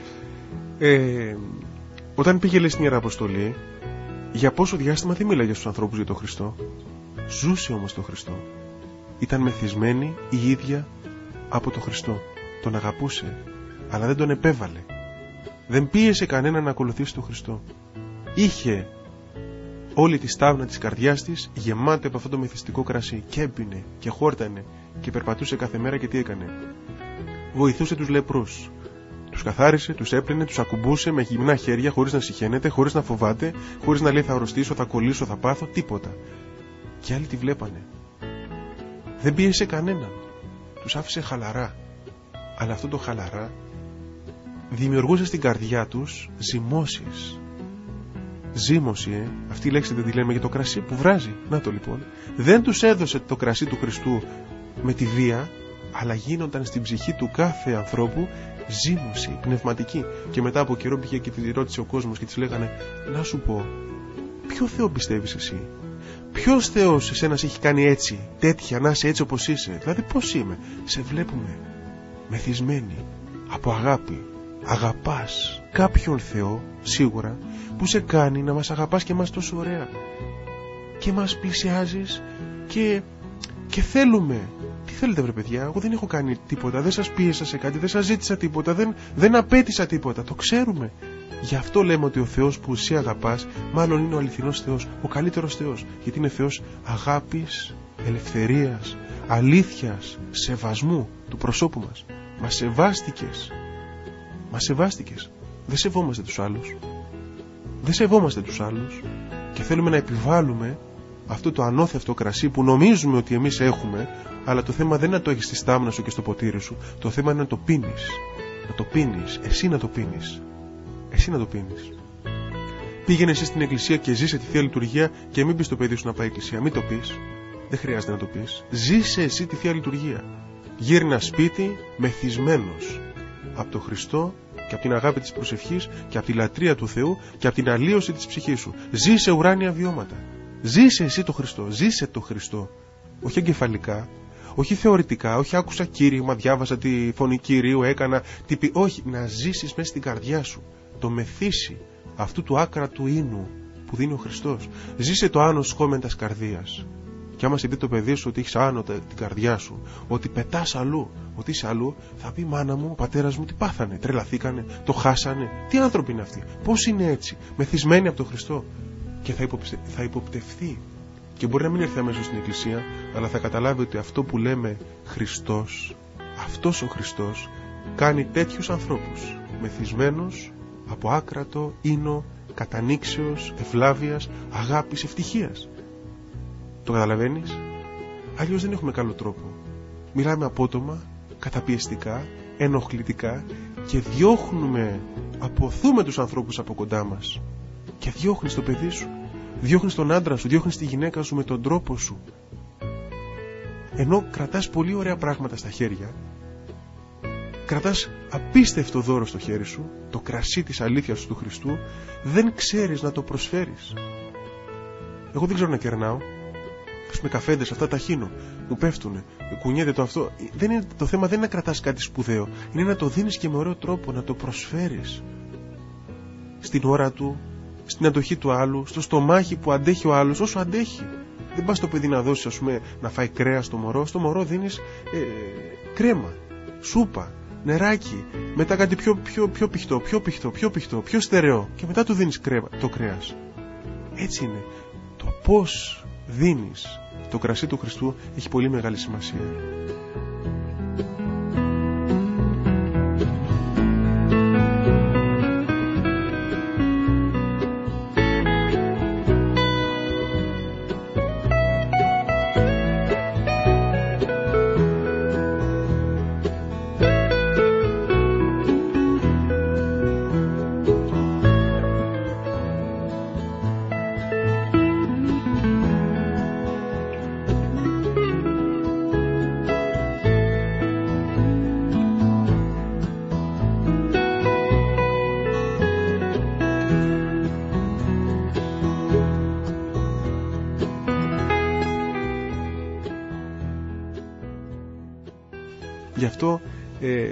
Ε, όταν πήγε λέει στην Ιερά Αποστολή, για πόσο διάστημα δεν μίλαγε στους ανθρώπους για τον Χριστό? Ζούσε όμως τον Χριστό. Ήταν μεθυσμένη η ίδια από τον Χριστό. Τον αγαπούσε, αλλά δεν τον επέβαλε. Δεν πίεσε κανένα να ακολουθήσει τον Χριστό. Είχε όλη τη στάυνα της καρδιάς της γεμάτη από αυτό το μεθυστικό κρασί και έμπινε και χόρτανε και περπατούσε κάθε μέρα. Και τι έκανε? Βοηθούσε τους λεπρούς. Τους καθάρισε, τους έπλαινε, τους ακουμπούσε με γυμνά χέρια, χωρίς να συχαίνεται, χωρίς να φοβάται, χωρίς να λέει θα αρρωστήσω, θα κολλήσω, θα πάθω, τίποτα. Και άλλοι τη βλέπανε. Δεν πίεσε κανέναν. Τους άφησε χαλαρά. Αλλά αυτό το χαλαρά δημιουργούσε στην καρδιά τους ζυμώσεις. Ζύμωση, ε. Αυτή η λέξη δεν τη λέμε για το κρασί που βράζει? Να το λοιπόν. Δεν τους έδωσε το κρασί του Χριστού με τη βία, αλλά γίνονταν στην ψυχή του κάθε ανθρώπου ζύμωση πνευματική. Και μετά από καιρό πήγε και τη ρώτησε ο κόσμος και της λέγανε, να σου πω, ποιο Θεό πιστεύεις εσύ? Ποιος Θεός εσένα σε έχει κάνει έτσι, τέτοια, να είσαι έτσι όπως είσαι? Δηλαδή πώς είμαι? Σε βλέπουμε μεθυσμένη από αγάπη. Αγαπάς κάποιον Θεό σίγουρα που σε κάνει να μας αγαπάς και μας τόσο ωραία και μας πλησιάζεις και, και θέλουμε. Τι θέλετε βρε παιδιά? Εγώ δεν έχω κάνει τίποτα, δεν σας πίεσα σε κάτι, δεν σας ζήτησα τίποτα, δεν, δεν απέτησα τίποτα, το ξέρουμε. Γι' αυτό λέμε ότι ο Θεός που εσύ αγαπάς μάλλον είναι ο αληθινός Θεός, ο καλύτερος Θεός, γιατί είναι Θεός αγάπης, ελευθερίας, αλήθειας, σεβασμού του προσώπου μας. Μας σεβάστηκες. Μας σεβάστηκες. Δεν σεβόμαστε τους άλλους. Δεν σεβόμαστε τους άλλους και θέλουμε να επιβάλλουμε αυτό το ανώθευτο κρασί που νομίζουμε ότι εμείς έχουμε, αλλά το θέμα δεν είναι να το έχεις στη στάμνα σου και στο ποτήρι σου. Το θέμα είναι να το πίνεις. Να το πίνεις. Εσύ να το πίνεις. Εσύ να το πίνεις. Πήγαινε εσύ στην εκκλησία και ζήσε τη Θεία Λειτουργία και μην πεις στο παιδί σου να πάει εκκλησία. Μην το πεις. Δεν χρειάζεται να το πεις. Ζήσε εσύ τη Θεία Λειτουργία. Γύρνα σπίτι μεθυσμένος από τον Χριστό και από την αγάπη της προσευχής και από τη λατρεία του Θεού και από την αλλίωση της ψυχής σου. Ζήσε ουράνια βιώματα. Ζήσε εσύ το Χριστό. Ζήσε το Χριστό. Όχι εγκεφαλικά, όχι θεωρητικά, όχι άκουσα κήρυγμα, διάβασα τη φωνή Κυρίου, έκανα τυπη. Όχι, να ζήσεις μέσα στην καρδιά σου το μεθύσι αυτού του άκρατου ίνου που δίνει ο Χριστός. Ζήσε το άνω σχόμεντας καρδίας. Και άμα σε δει το παιδί σου ότι έχεις άνω την καρδιά σου, ότι πετάς αλλού, ότι είσαι αλλού, θα πει μάνα μου, ο πατέρας μου τι πάθανε, τρελαθήκανε, το χάσανε. Τι άνθρωποι είναι αυτοί, πώς είναι έτσι, μεθυσμένοι από τον Χριστό. Και θα, υποψε... θα υποπτευθεί. Και μπορεί να μην έρθει αμέσως στην εκκλησία, αλλά θα καταλάβει ότι αυτό που λέμε Χριστός, αυτός ο Χριστός, κάνει τέτοιους ανθρώπους μεθυσμένους από άκρατο ίνο κατανήξεως, ευλάβειας, αγάπης, ευτυχίας. Το καταλαβαίνεις? Αλλιώς δεν έχουμε καλό τρόπο. Μιλάμε απότομα, καταπιεστικά, ενοχλητικά και διώχνουμε, αποθούμε τους ανθρώπους από κοντά μας. Και διώχνεις το παιδί σου, διώχνεις τον άντρα σου, διώχνεις τη γυναίκα σου με τον τρόπο σου. Ενώ κρατάς πολύ ωραία πράγματα στα χέρια, κρατάς απίστευτο δώρο στο χέρι σου, το κρασί της αλήθειας του Χριστού, δεν ξέρεις να το προσφέρεις. Εγώ δεν ξέρω να κερνάω. Με καφέντες αυτά τα χύνω, μου πέφτουνε, κουνιέται το αυτό. Δεν είναι, το θέμα δεν είναι να κρατάς κάτι σπουδαίο, είναι να το δίνεις και με ωραίο τρόπο, να το προσφέρεις στην ώρα του, στην αντοχή του άλλου, στο στομάχι που αντέχει ο άλλος όσο αντέχει. Δεν πας το παιδί να δώσεις, ας πούμε, να φάει κρέα στο μωρό. Στο μωρό δίνεις ε, κρέμα, σούπα, νεράκι, μετά κάτι πιο, πιο, πιο πιχτό, πιο πιχτό, πιο πιχτό, πιο στερεό, και μετά του δίνεις κρέμα, το κρέας. Έτσι είναι. Το πώς δίνεις το κρασί του Χριστού έχει πολύ μεγάλη σημασία. Γι' αυτό ε,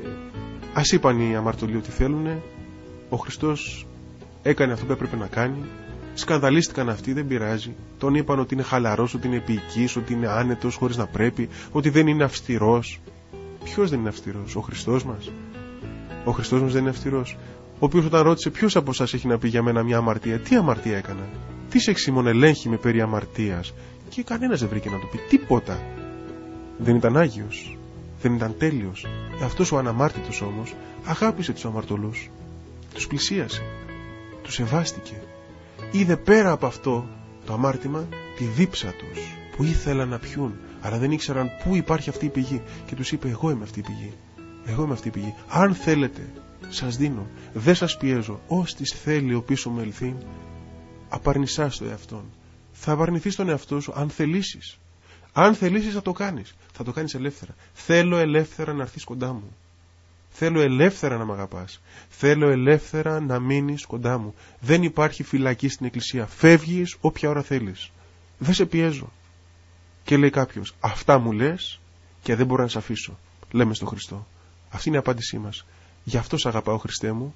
ας είπαν οι αμαρτωλοί ότι θέλουνε. Ο Χριστός έκανε αυτό που έπρεπε να κάνει. Σκανδαλίστηκαν αυτοί, δεν πειράζει. Τον είπαν ότι είναι χαλαρός, ότι είναι επίοικης, ότι είναι άνετος χωρίς να πρέπει, ότι δεν είναι αυστηρός. Ποιος δεν είναι αυστηρός? Ο Χριστός μας. Ο Χριστός μας δεν είναι αυστηρός. Ο οποίος όταν ρώτησε ποιος από εσάς έχει να πει για μένα μια αμαρτία, τι αμαρτία έκανα, τι σε εξήμων ελέγχει με περί αμαρτίας, και κανένας δεν βρήκε να του πει τίποτα. Δεν ήταν Άγιος, δεν ήταν τέλειος. Αυτός ο αναμάρτητος όμως αγάπησε τους αμαρτωλούς, τους πλησίασε, τους σεβάστηκε. Είδε πέρα από αυτό το αμάρτημα τη δίψα τους που ήθελαν να πιούν, αλλά δεν ήξεραν πού υπάρχει αυτή η πηγή, και τους είπε: εγώ είμαι αυτή η πηγή, εγώ είμαι αυτή η πηγή. Αν θέλετε σας δίνω, δεν σας πιέζω, ως της θέλει ο πίσω μου ελθύν. Απαρνησάς το εαυτόν. Θα απαρνηθείς τον εαυτό σου αν θελήσεις. Αν θελήσεις θα το κάνεις, θα το κάνεις ελεύθερα. Θέλω ελεύθερα να έρθεις κοντά μου. Θέλω ελεύθερα να μ' αγαπάς. Θέλω ελεύθερα να μείνεις κοντά μου. Δεν υπάρχει φυλακή στην εκκλησία. Φεύγεις όποια ώρα θέλεις. Δεν σε πιέζω. Και λέει κάποιος: αυτά μου λες και δεν μπορώ να σε αφήσω. Λέμε στον Χριστό. Αυτή είναι η απάντησή μας. Γι' αυτό σ' αγαπάω, Χριστέ μου.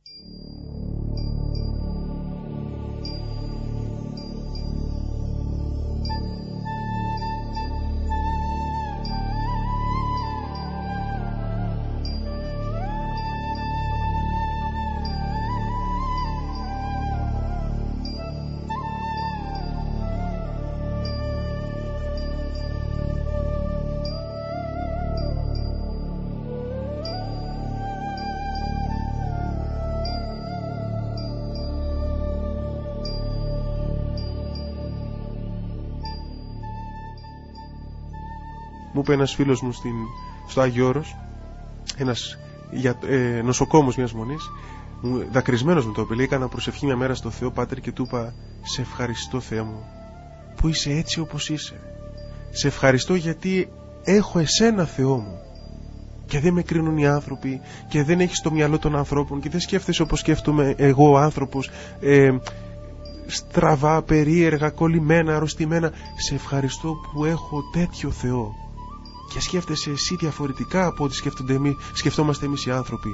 Μου είπε ένας φίλος μου στην, στο Άγιο Όρος, ένας για, ε, νοσοκόμος μιας μονής, δακρυσμένος μου το είπε, λέει: έκανα προσευχή μια μέρα στο Θεό, Πάτερ, και του είπα: σε ευχαριστώ, Θεέ μου, που είσαι έτσι όπως είσαι. Σε ευχαριστώ γιατί έχω εσένα, Θεό μου, και δεν με κρίνουν οι άνθρωποι, και δεν έχεις το μυαλό των ανθρώπων, και δεν σκέφτεσαι όπως σκέφτομαι εγώ ο άνθρωπος, ε, στραβά, περίεργα, κολλημένα, αρρωστημένα. Σε ευχαριστώ που έχω τέτοιο Θεό και σκέφτεσαι εσύ διαφορετικά από ό,τι σκέφτονται εμείς, σκεφτόμαστε εμείς οι άνθρωποι.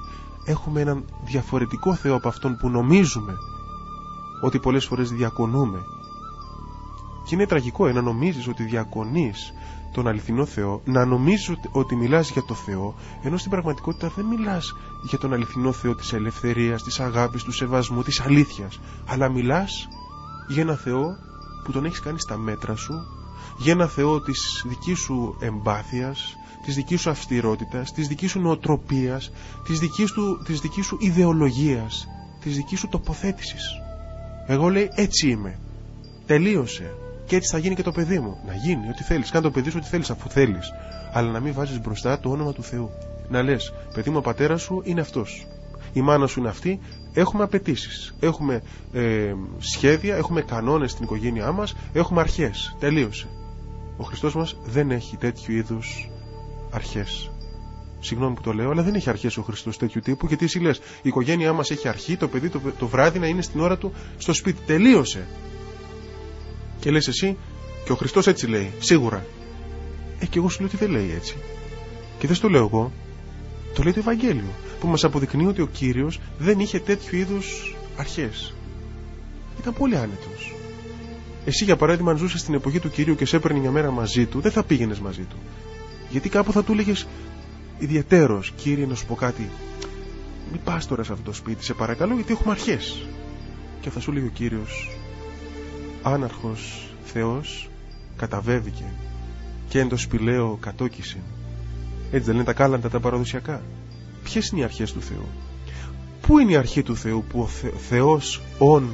έχουμε έναν διαφορετικό Θεό από αυτόν που νομίζουμε ότι πολλές φορές διακονούμε. Και είναι τραγικό ε, να νομίζεις ότι διακονείς τον αληθινό Θεό, να νομίζεις ότι, ότι μιλάς για το Θεό, ενώ στην πραγματικότητα δεν μιλάς για τον αληθινό Θεό της ελευθερίας, της αγάπης, του σεβασμού, της αλήθειας, αλλά μιλάς για ένα Θεό που τον έχεις κάνει στα μέτρα σου, για ένα Θεό της δικής σου εμπάθειας, της δικής σου αυστηρότητας, της δικής σου νοοτροπίας, της δικής, του, της δικής σου ιδεολογίας, της δικής σου τοποθέτησης. Εγώ λέει έτσι είμαι. Τελείωσε. Και έτσι θα γίνει και το παιδί μου. Να γίνει ό,τι θέλεις. Κάνε το παιδί σου ό,τι θέλεις αφού θέλεις. Αλλά να μην βάζεις μπροστά το όνομα του Θεού. Να λες, παιδί μου, ο πατέρας σου είναι αυτός. Η μάνα σου είναι αυτή. Έχουμε απαιτήσεις. Έχουμε ε, σχέδια. Έχουμε κανόνες στην οικογένειά μας. Έχουμε αρχές. Τελείωσε. Ο Χριστός μας δεν έχει τέτοιου είδους αρχές. Συγγνώμη που το λέω, αλλά δεν έχει αρχές ο Χριστός τέτοιου τύπου. Γιατί εσύ λες, η οικογένειά μας έχει αρχή, το παιδί το, το βράδυ να είναι στην ώρα του στο σπίτι. Τελείωσε. Και λες εσύ, και ο Χριστός έτσι λέει, σίγουρα. Ε, και εγώ σου λέω ότι δεν λέει έτσι. Και δεν στο λέω εγώ, το λέει το Ευαγγέλιο, που μας αποδεικνύει ότι ο Κύριος δεν είχε τέτοιου είδους αρχές. Ήταν πολύ άνετος. Εσύ, για παράδειγμα, αν ζούσες στην εποχή του Κυρίου και σε έπαιρνε μια μέρα μαζί του, δεν θα πήγαινες μαζί του. Γιατί κάπου θα του έλεγες ιδιαιτέρως, Κύριε, να σου πω κάτι, μην πας τώρα σε αυτό το σπίτι, σε παρακαλώ, γιατί έχουμε αρχές. Και θα σου λέει ο Κύριος, άναρχος Θεός καταβέβηκε και εν το σπηλαίο κατόκισε. Έτσι δεν λένε τα κάλαντα τα παραδοσιακά? Ποιες είναι οι αρχές του Θεού? Πού είναι η αρχή του Θεού που ο Θε, Θεός ον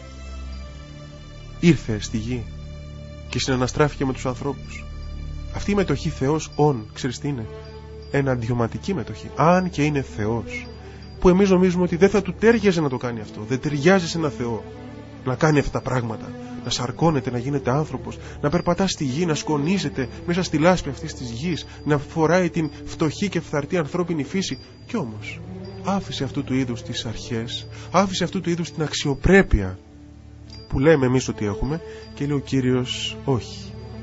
ήρθε στη γη και συναναστράφηκε με τους ανθρώπους? Αυτή η μετοχή Θεός ον, ξέρεις τι είναι? Εναντιωματική μετοχή. Αν και είναι Θεός, που εμείς νομίζουμε ότι δεν θα του τέριαζε να το κάνει αυτό. Δεν ταιριάζει σε ένα Θεό να κάνει αυτά τα πράγματα, να σαρκώνεται, να γίνεται άνθρωπος, να περπατά στη γη, να σκονίζεται μέσα στη λάσπη αυτής της γης, να φοράει την φτωχή και φθαρτή ανθρώπινη φύση. Κι όμως άφησε αυτού του είδους τις αρχές, άφησε αυτού του είδους την αξιοπρέπεια που λέμε εμείς ότι έχουμε, και λέει ο Κύριος, όχι,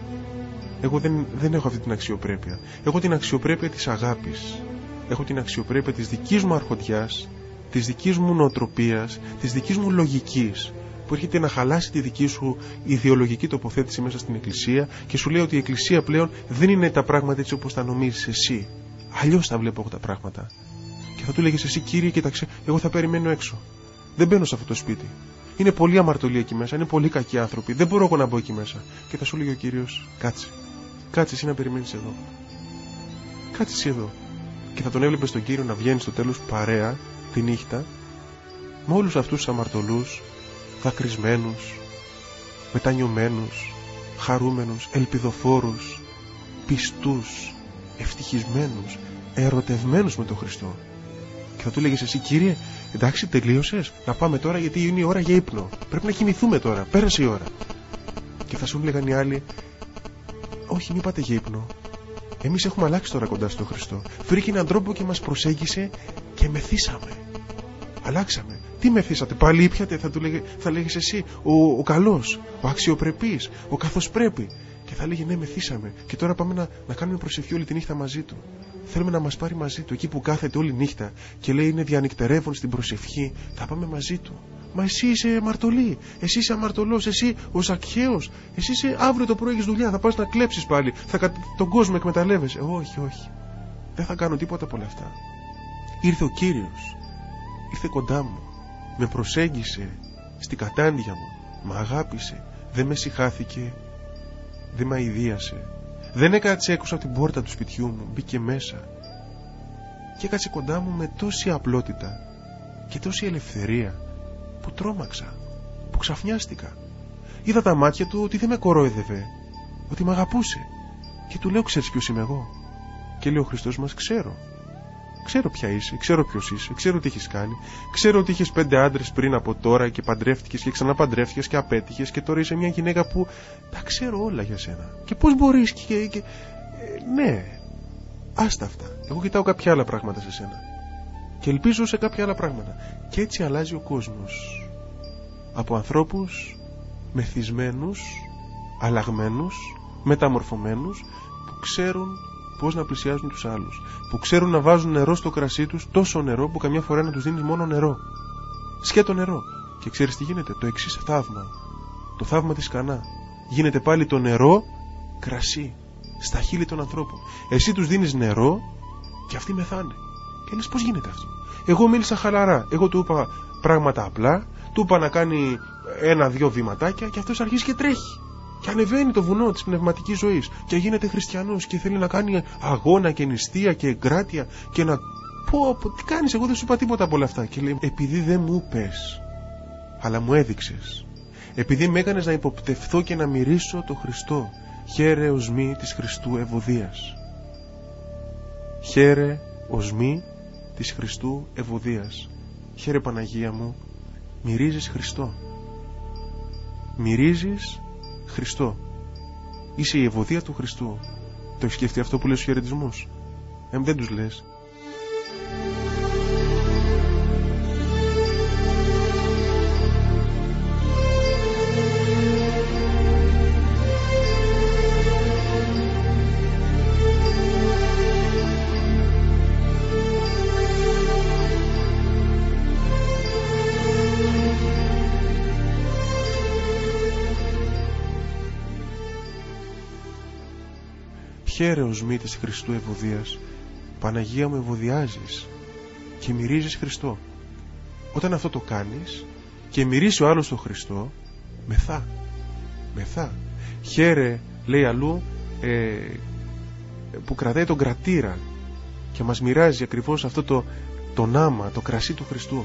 εγώ δεν, δεν έχω αυτή την αξιοπρέπεια. Έχω την αξιοπρέπεια της αγάπης, έχω την αξιοπρέπεια της δικής μου αρχοντιάς, της δικής μου νοοτροπίας, της δικής μου λογικής, που έρχεται να χαλάσει τη δική σου ιδεολογική τοποθέτηση μέσα στην Εκκλησία και σου λέει ότι η Εκκλησία πλέον δεν είναι τα πράγματα έτσι όπως τα νομίζεις εσύ. Αλλιώς τα βλέπω εγώ τα πράγματα. Και θα του λέγεις εσύ, Κύριε, κοίταξε, εγώ θα περιμένω έξω. Δεν μπαίνω σε αυτό το σπίτι. Είναι πολύ αμαρτωλοί εκεί μέσα, είναι πολύ κακοί άνθρωποι. Δεν μπορώ εγώ να μπω εκεί μέσα. Και θα σου λέει ο Κύριος, κάτσε. Κάτσε εσύ να περιμένεις εδώ. Κάτσε εσύ εδώ. Και θα τον έβλεπες τον Κύριο να βγαίνει στο τέλος παρέα τη νύχτα με όλους αυτούς τους αμαρτωλούς, δακρυσμένους, μετανιωμένους, χαρούμενους, ελπιδοφόρους, πιστούς, ευτυχισμένους, ερωτευμένους με τον Χριστό. Και θα του λέγεις εσύ, Κύριε, εντάξει, τελείωσες, να πάμε τώρα γιατί είναι η ώρα για ύπνο, πρέπει να κοιμηθούμε τώρα, πέρασε η ώρα. Και θα σου λέγαν οι άλλοι, όχι, μην πάτε για ύπνο, εμείς έχουμε αλλάξει τώρα κοντά στον Χριστό. Βρήκε έναν τρόπο και μας προσέγγισε και μεθύσαμε. Αλλάξαμε. Τι μεθύσατε, πάλι ήπιατε? Θα, του λέγε, θα λέγεις εσύ, ο, ο καλός, ο αξιοπρεπής, ο καθώς πρέπει. Και θα λέγει, ναι, μεθύσαμε. Και τώρα πάμε να, να κάνουμε προσευχή όλη τη νύχτα μαζί του. Θέλουμε να μας πάρει μαζί του, εκεί που κάθεται όλη νύχτα και λέει είναι διανυκτερεύον στην προσευχή. Θα πάμε μαζί του. Μα εσύ είσαι αμαρτωλή, εσύ είσαι αμαρτωλός, εσύ ο Ζακχαίος, εσύ είσαι αύριο το πρωί έχεις δουλειά, θα πας να κλέψεις πάλι, θα κα... τον κόσμο εκμεταλλεύεσαι. Όχι, όχι. Δεν θα κάνω τίποτα από όλα αυτά. Ήρθε ο Κύριος, ήρθε κοντά μου, με προσέγγισε στην κατάντια μου, με αγάπησε, δεν με συχάθηκε, δεν με αηδίασε, δεν έκατσε έξω από την πόρτα του σπιτιού μου, μπήκε μέσα και έκατσε κοντά μου με τόση απλότητα και τόση ελευθερία που τρόμαξα, που ξαφνιάστηκα. Είδα τα μάτια του ότι δεν με κορόιδευε, ότι με αγαπούσε. Και του λέω, ξέρεις ποιος είμαι εγώ? Και λέει ο Χριστός μας, ξέρω. Ξέρω ποια είσαι, ξέρω ποιος είσαι, ξέρω τι έχεις κάνει. Ξέρω ότι είχες πέντε άντρες πριν από τώρα και παντρεύτηκες και ξαναπαντρεύτηκες και απέτυχες και τώρα είσαι μια γυναίκα που τα ξέρω όλα για σένα. Και πώς μπορείς και... και, και... Ε, ναι, άστα αυτά. Εγώ κοιτάω κάποια άλλα πράγματα σε σένα. Και ελπίζω σε κάποια άλλα πράγματα. Και έτσι αλλάζει ο κόσμος. Από ανθρώπους μεθυσμένους, αλλαγμένους, μεταμορφωμένους, που ξέρουν πώς να πλησιάζουν τους άλλους, που ξέρουν να βάζουν νερό στο κρασί τους, τόσο νερό που καμιά φορά να τους δίνεις μόνο νερό. Σκέτο νερό. Και ξέρεις τι γίνεται? Το εξής θαύμα. Το θαύμα της Κανά. Γίνεται πάλι το νερό κρασί στα χείλη των ανθρώπων. Εσύ τους δίνεις νερό και αυτοί μεθάνε. Και λες, πώς γίνεται αυτό? Εγώ μίλησα χαλαρά. Εγώ του είπα πράγματα απλά, του είπα να κάνει ένα-δυο βηματάκια και αυτός αρχίζει και τρέχει. Και ανεβαίνει το βουνό της πνευματικής ζωής και γίνεται χριστιανός και θέλει να κάνει αγώνα και νηστεία και εγκράτεια και να... Πω, πω, τι κάνεις? Εγώ δεν σου είπα τίποτα από όλα αυτά. Και λέει, επειδή δεν μου είπες, αλλά μου έδειξες, επειδή με έκανες να υποπτευθώ και να μυρίσω το Χριστό, χαίρε οσμή της Χριστού ευωδίας. Χαίρε οσμή της Χριστού ευωδίας. Χαίρε Παναγία μου, μυρίζεις Χριστό. Μυρίζεις Χριστό. Είσαι η ευωδία του Χριστού. Το έχεις σκεφτεί αυτό που λες στους χαιρετισμούς? Ε, δεν τους λες. Χαίρε οσμή της Χριστού ευωδίας. Παναγία μου, ευωδιάζεις και μυρίζεις Χριστό. Όταν αυτό το κάνεις και μυρίσει ο άλλος τον Χριστό, μεθά. Μεθά. Χαίρε, λέει αλλού, ε, που κρατάει τον κρατήρα και μας μοιράζει ακριβώς αυτό το, το νάμα, το κρασί του Χριστού.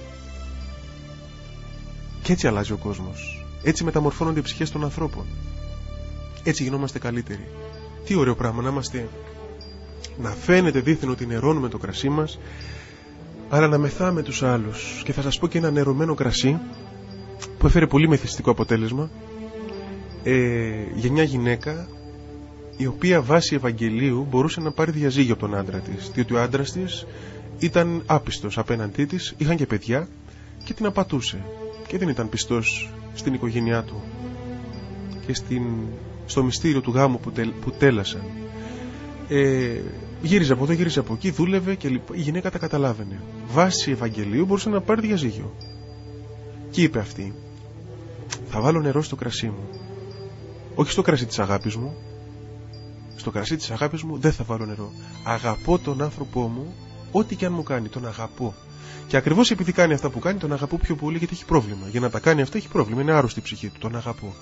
Και έτσι αλλάζει ο κόσμος. Έτσι μεταμορφώνονται οι ψυχές των ανθρώπων. Έτσι γινόμαστε καλύτεροι. Τι ωραίο πράγμα να είμαστε, να φαίνεται δίθεν ότι νερώνουμε το κρασί μας, αλλά να μεθάμε τους άλλους. Και θα σας πω και ένα νερωμένο κρασί που έφερε πολύ μεθυστικό αποτέλεσμα, ε, για μια γυναίκα η οποία βάσει Ευαγγελίου μπορούσε να πάρει διαζύγιο από τον άντρα της, διότι ο άντρας της ήταν άπιστος απέναντί της, είχαν και παιδιά και την απατούσε και δεν ήταν πιστός στην οικογένειά του και στην... στο μυστήριο του γάμου που, τελ, που τέλασαν. Ε, γύριζε από εδώ, γύριζε από εκεί, δούλευε και λοιπόν, η γυναίκα τα καταλάβαινε. Βάσει Ευαγγελίου μπορούσε να πάρει διαζύγιο. Και είπε αυτή, θα βάλω νερό στο κρασί μου. Όχι στο κρασί της αγάπης μου. Στο κρασί της αγάπης μου δεν θα βάλω νερό. Αγαπώ τον άνθρωπό μου, ό,τι και αν μου κάνει, τον αγαπώ. Και ακριβώς επειδή κάνει αυτά που κάνει, τον αγαπώ πιο πολύ, γιατί έχει πρόβλημα. Για να τα κάνει αυτά έχει πρόβλημα, είναι άρρωστη η ψυχή του, τον αγαπώ.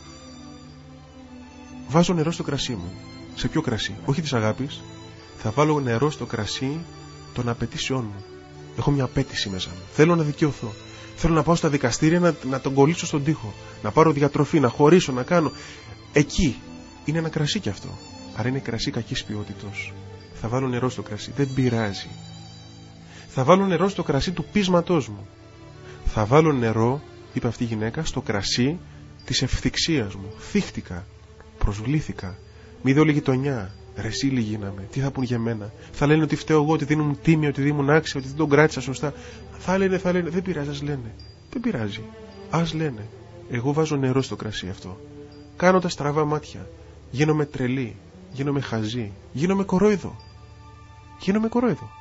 Βάζω νερό στο κρασί μου. Σε ποιο κρασί? Όχι της αγάπης. Θα βάλω νερό στο κρασί των απαιτήσεών μου. Έχω μια απέτηση μέσα μου. Θέλω να δικαιωθώ. Θέλω να πάω στα δικαστήρια να, να τον κολλήσω στον τοίχο. Να πάρω διατροφή, να χωρίσω, να κάνω. Εκεί είναι ένα κρασί κι αυτό. Άρα είναι κρασί κακής ποιότητος. Θα βάλω νερό στο κρασί. Δεν πειράζει. Θα βάλω νερό στο κρασί του πείσματός μου. Θα βάλω νερό, είπε αυτή η γυναίκα, στο κρασί της ευθυξίας μου. Θύχτηκα. Προσβλήθηκα. Μη δω όλη γειτονιά. Ρεσίλοι γίναμε. Τι θα πουν για μένα? Θα λένε ότι φταίω εγώ, ότι δίνουν τίμια, ότι δίνουν άξια, ότι δεν τον κράτησα σωστά. Θα λένε, θα λένε. Δεν πειράζει, ας λένε. Δεν πειράζει. Ας λένε. Εγώ βάζω νερό στο κρασί αυτό. Κάνω τα στραβά μάτια. Γίνομαι τρελή. Γίνομαι χαζή. Γίνομαι κορόιδο. Γίνομαι κορόιδο.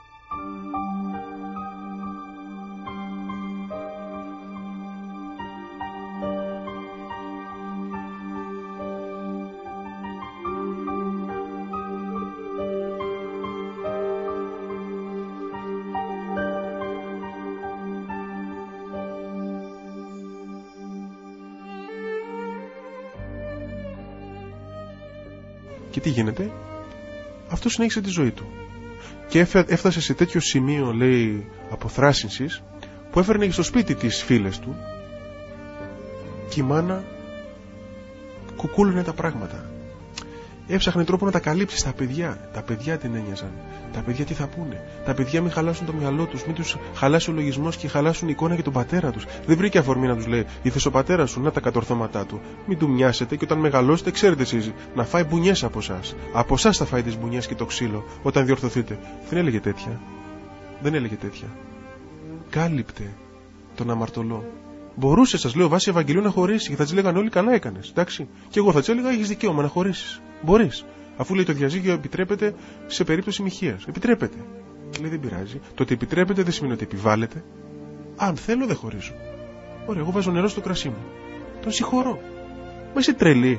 Και τι γίνεται? Αυτό συνέχισε τη ζωή του. Και έφτασε σε τέτοιο σημείο, λέει, αποθράσινσης, που έφερνε στο σπίτι τις φίλες του και η μάνα κουκούλωνε τα πράγματα. Έψαχνε τρόπο να τα καλύψει στα παιδιά. Τα παιδιά την ένοιαζαν. Τα παιδιά τι θα πούνε? Τα παιδιά μην χαλάσουν το μυαλό τους, μην τους χαλάσει ο λογισμός και χαλάσουν η εικόνα για τον πατέρα τους. Δεν βρήκε αφορμή να τους λέει: ήθες ο πατέρας σου, να τα κατορθώματά του. Μην του μοιάσετε και όταν μεγαλώσετε, ξέρετε εσείς, να φάει μπουνιές από εσάς. Από εσάς θα φάει τις μπουνιές και το ξύλο όταν διορθωθείτε. Δεν έλεγε τέτοια. Δεν έλεγε τέτοια. Κάλυπτε τον αμαρτωλό. Μπορούσε, σας λέω, βάσει Ευαγγελίου να χωρίσει και θα της λέγανε όλοι: καλά έκανες. Εντάξει. Και εγώ θα της έλεγα: έχεις δικαίωμα να χωρίσεις. Μπορείς. Αφού λέει το διαζύγιο επιτρέπεται σε περίπτωση μοιχείας. Επιτρέπεται. Και λέει δεν πειράζει. Το ότι επιτρέπεται δεν σημαίνει ότι επιβάλλεται. Αν θέλω δεν χωρίζω. Ωραία, εγώ βάζω νερό στο κρασί μου. Τον συγχωρώ. Μα είσαι τρελή.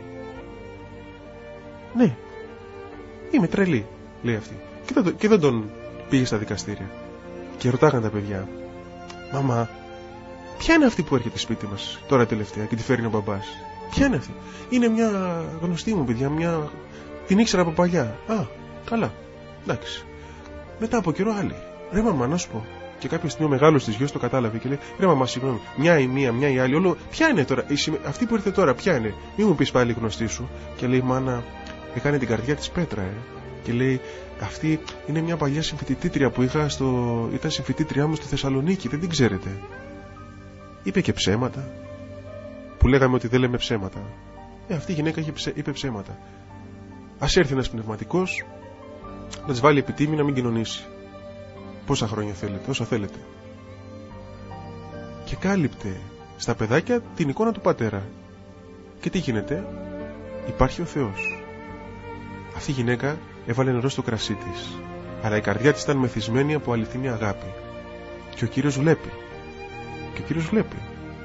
Ναι. Είμαι τρελή, λέει αυτή. Και δεν, και δεν τον πήγε στα δικαστήρια. Και ρωτάγαν τα παιδιά. Μαμά, ποια είναι αυτή που έρχεται σπίτι μας τώρα τελευταία και τη φέρνει ο μπαμπάς? Ποια είναι αυτή? Είναι μια γνωστή μου, παιδιά, μια... την ήξερα από παλιά. Α, καλά, εντάξει. Μετά από καιρό άλλη. Ρε μαμά, να σου πω. Και κάποια στιγμή ο μεγάλος της γιος το κατάλαβε και λέει: ρε μαμά, συγγνώμη, μια η μία, μια η άλλη. Όλο... Ποια είναι τώρα, αυτή που ήρθε τώρα, ποια είναι? Μη μου πεις πάλι γνωστή σου. Και λέει: μάνα, έκανε την καρδιά της πέτρα, ε. Και λέει: αυτή είναι μια παλιά συμφοιτητήτρια που είχα στο... ήταν συμφοιτήτριά μου στη Θεσσαλονίκη, δεν την ξέρετε? Είπε και ψέματα. Που λέγαμε ότι δεν λέμε ψέματα. Ε, αυτή η γυναίκα είπε ψέματα. Ας έρθει ένας πνευματικός να της βάλει επιτίμη να μην κοινωνήσει. Πόσα χρόνια θέλετε, όσα θέλετε. Και κάλυπτε στα παιδάκια την εικόνα του πατέρα. Και τι γίνεται? Υπάρχει ο Θεός. Αυτή η γυναίκα έβαλε νερό στο κρασί της, αλλά η καρδιά της ήταν μεθυσμένη από αληθινή αγάπη. Και ο Κύριος βλέπει. Και ο Κύριος βλέπει.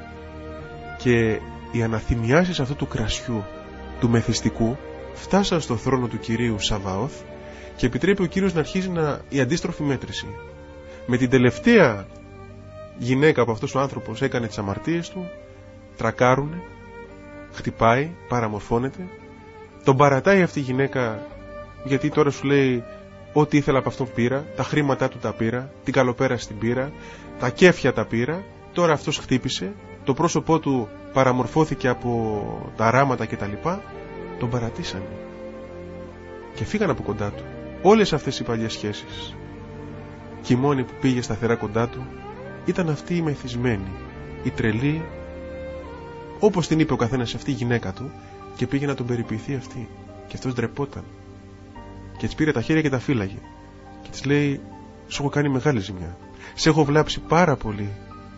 Και οι αναθυμιάσεις αυτού του κρασιού, του μεθυστικού, φτάσαν στο θρόνο του Κυρίου Σαβαώθ και επιτρέπει ο Κύριος να αρχίζει να... η αντίστροφη μέτρηση. Με την τελευταία γυναίκα που αυτός ο άνθρωπος έκανε τις αμαρτίες του, τρακάρουνε, χτυπάει, παραμορφώνεται, τον παρατάει αυτή η γυναίκα, γιατί τώρα σου λέει ό,τι ήθελα από αυτόν πήρα, τα χρήματά του τα πήρα, την καλοπέραση την πήρα, τα κέφια τα πήρα, τώρα αυτός χτύπησε, το πρόσωπό του παραμορφώθηκε από τα ράματα κτλ. Τον παρατήσανε και φύγαν από κοντά του όλες αυτές οι παλιές σχέσεις. Και η μόνη που πήγε σταθερά κοντά του ήταν αυτή η μεθυσμένη, η τρελή, όπως την είπε ο καθένας, αυτή η γυναίκα του, και πήγε να τον περιποιηθεί αυτή. Και αυτός ντρεπόταν και της πήρε τα χέρια και τα φύλαγε και της λέει: σου έχω κάνει μεγάλη ζημιά, σε έχω βλάψει πάρα πολύ.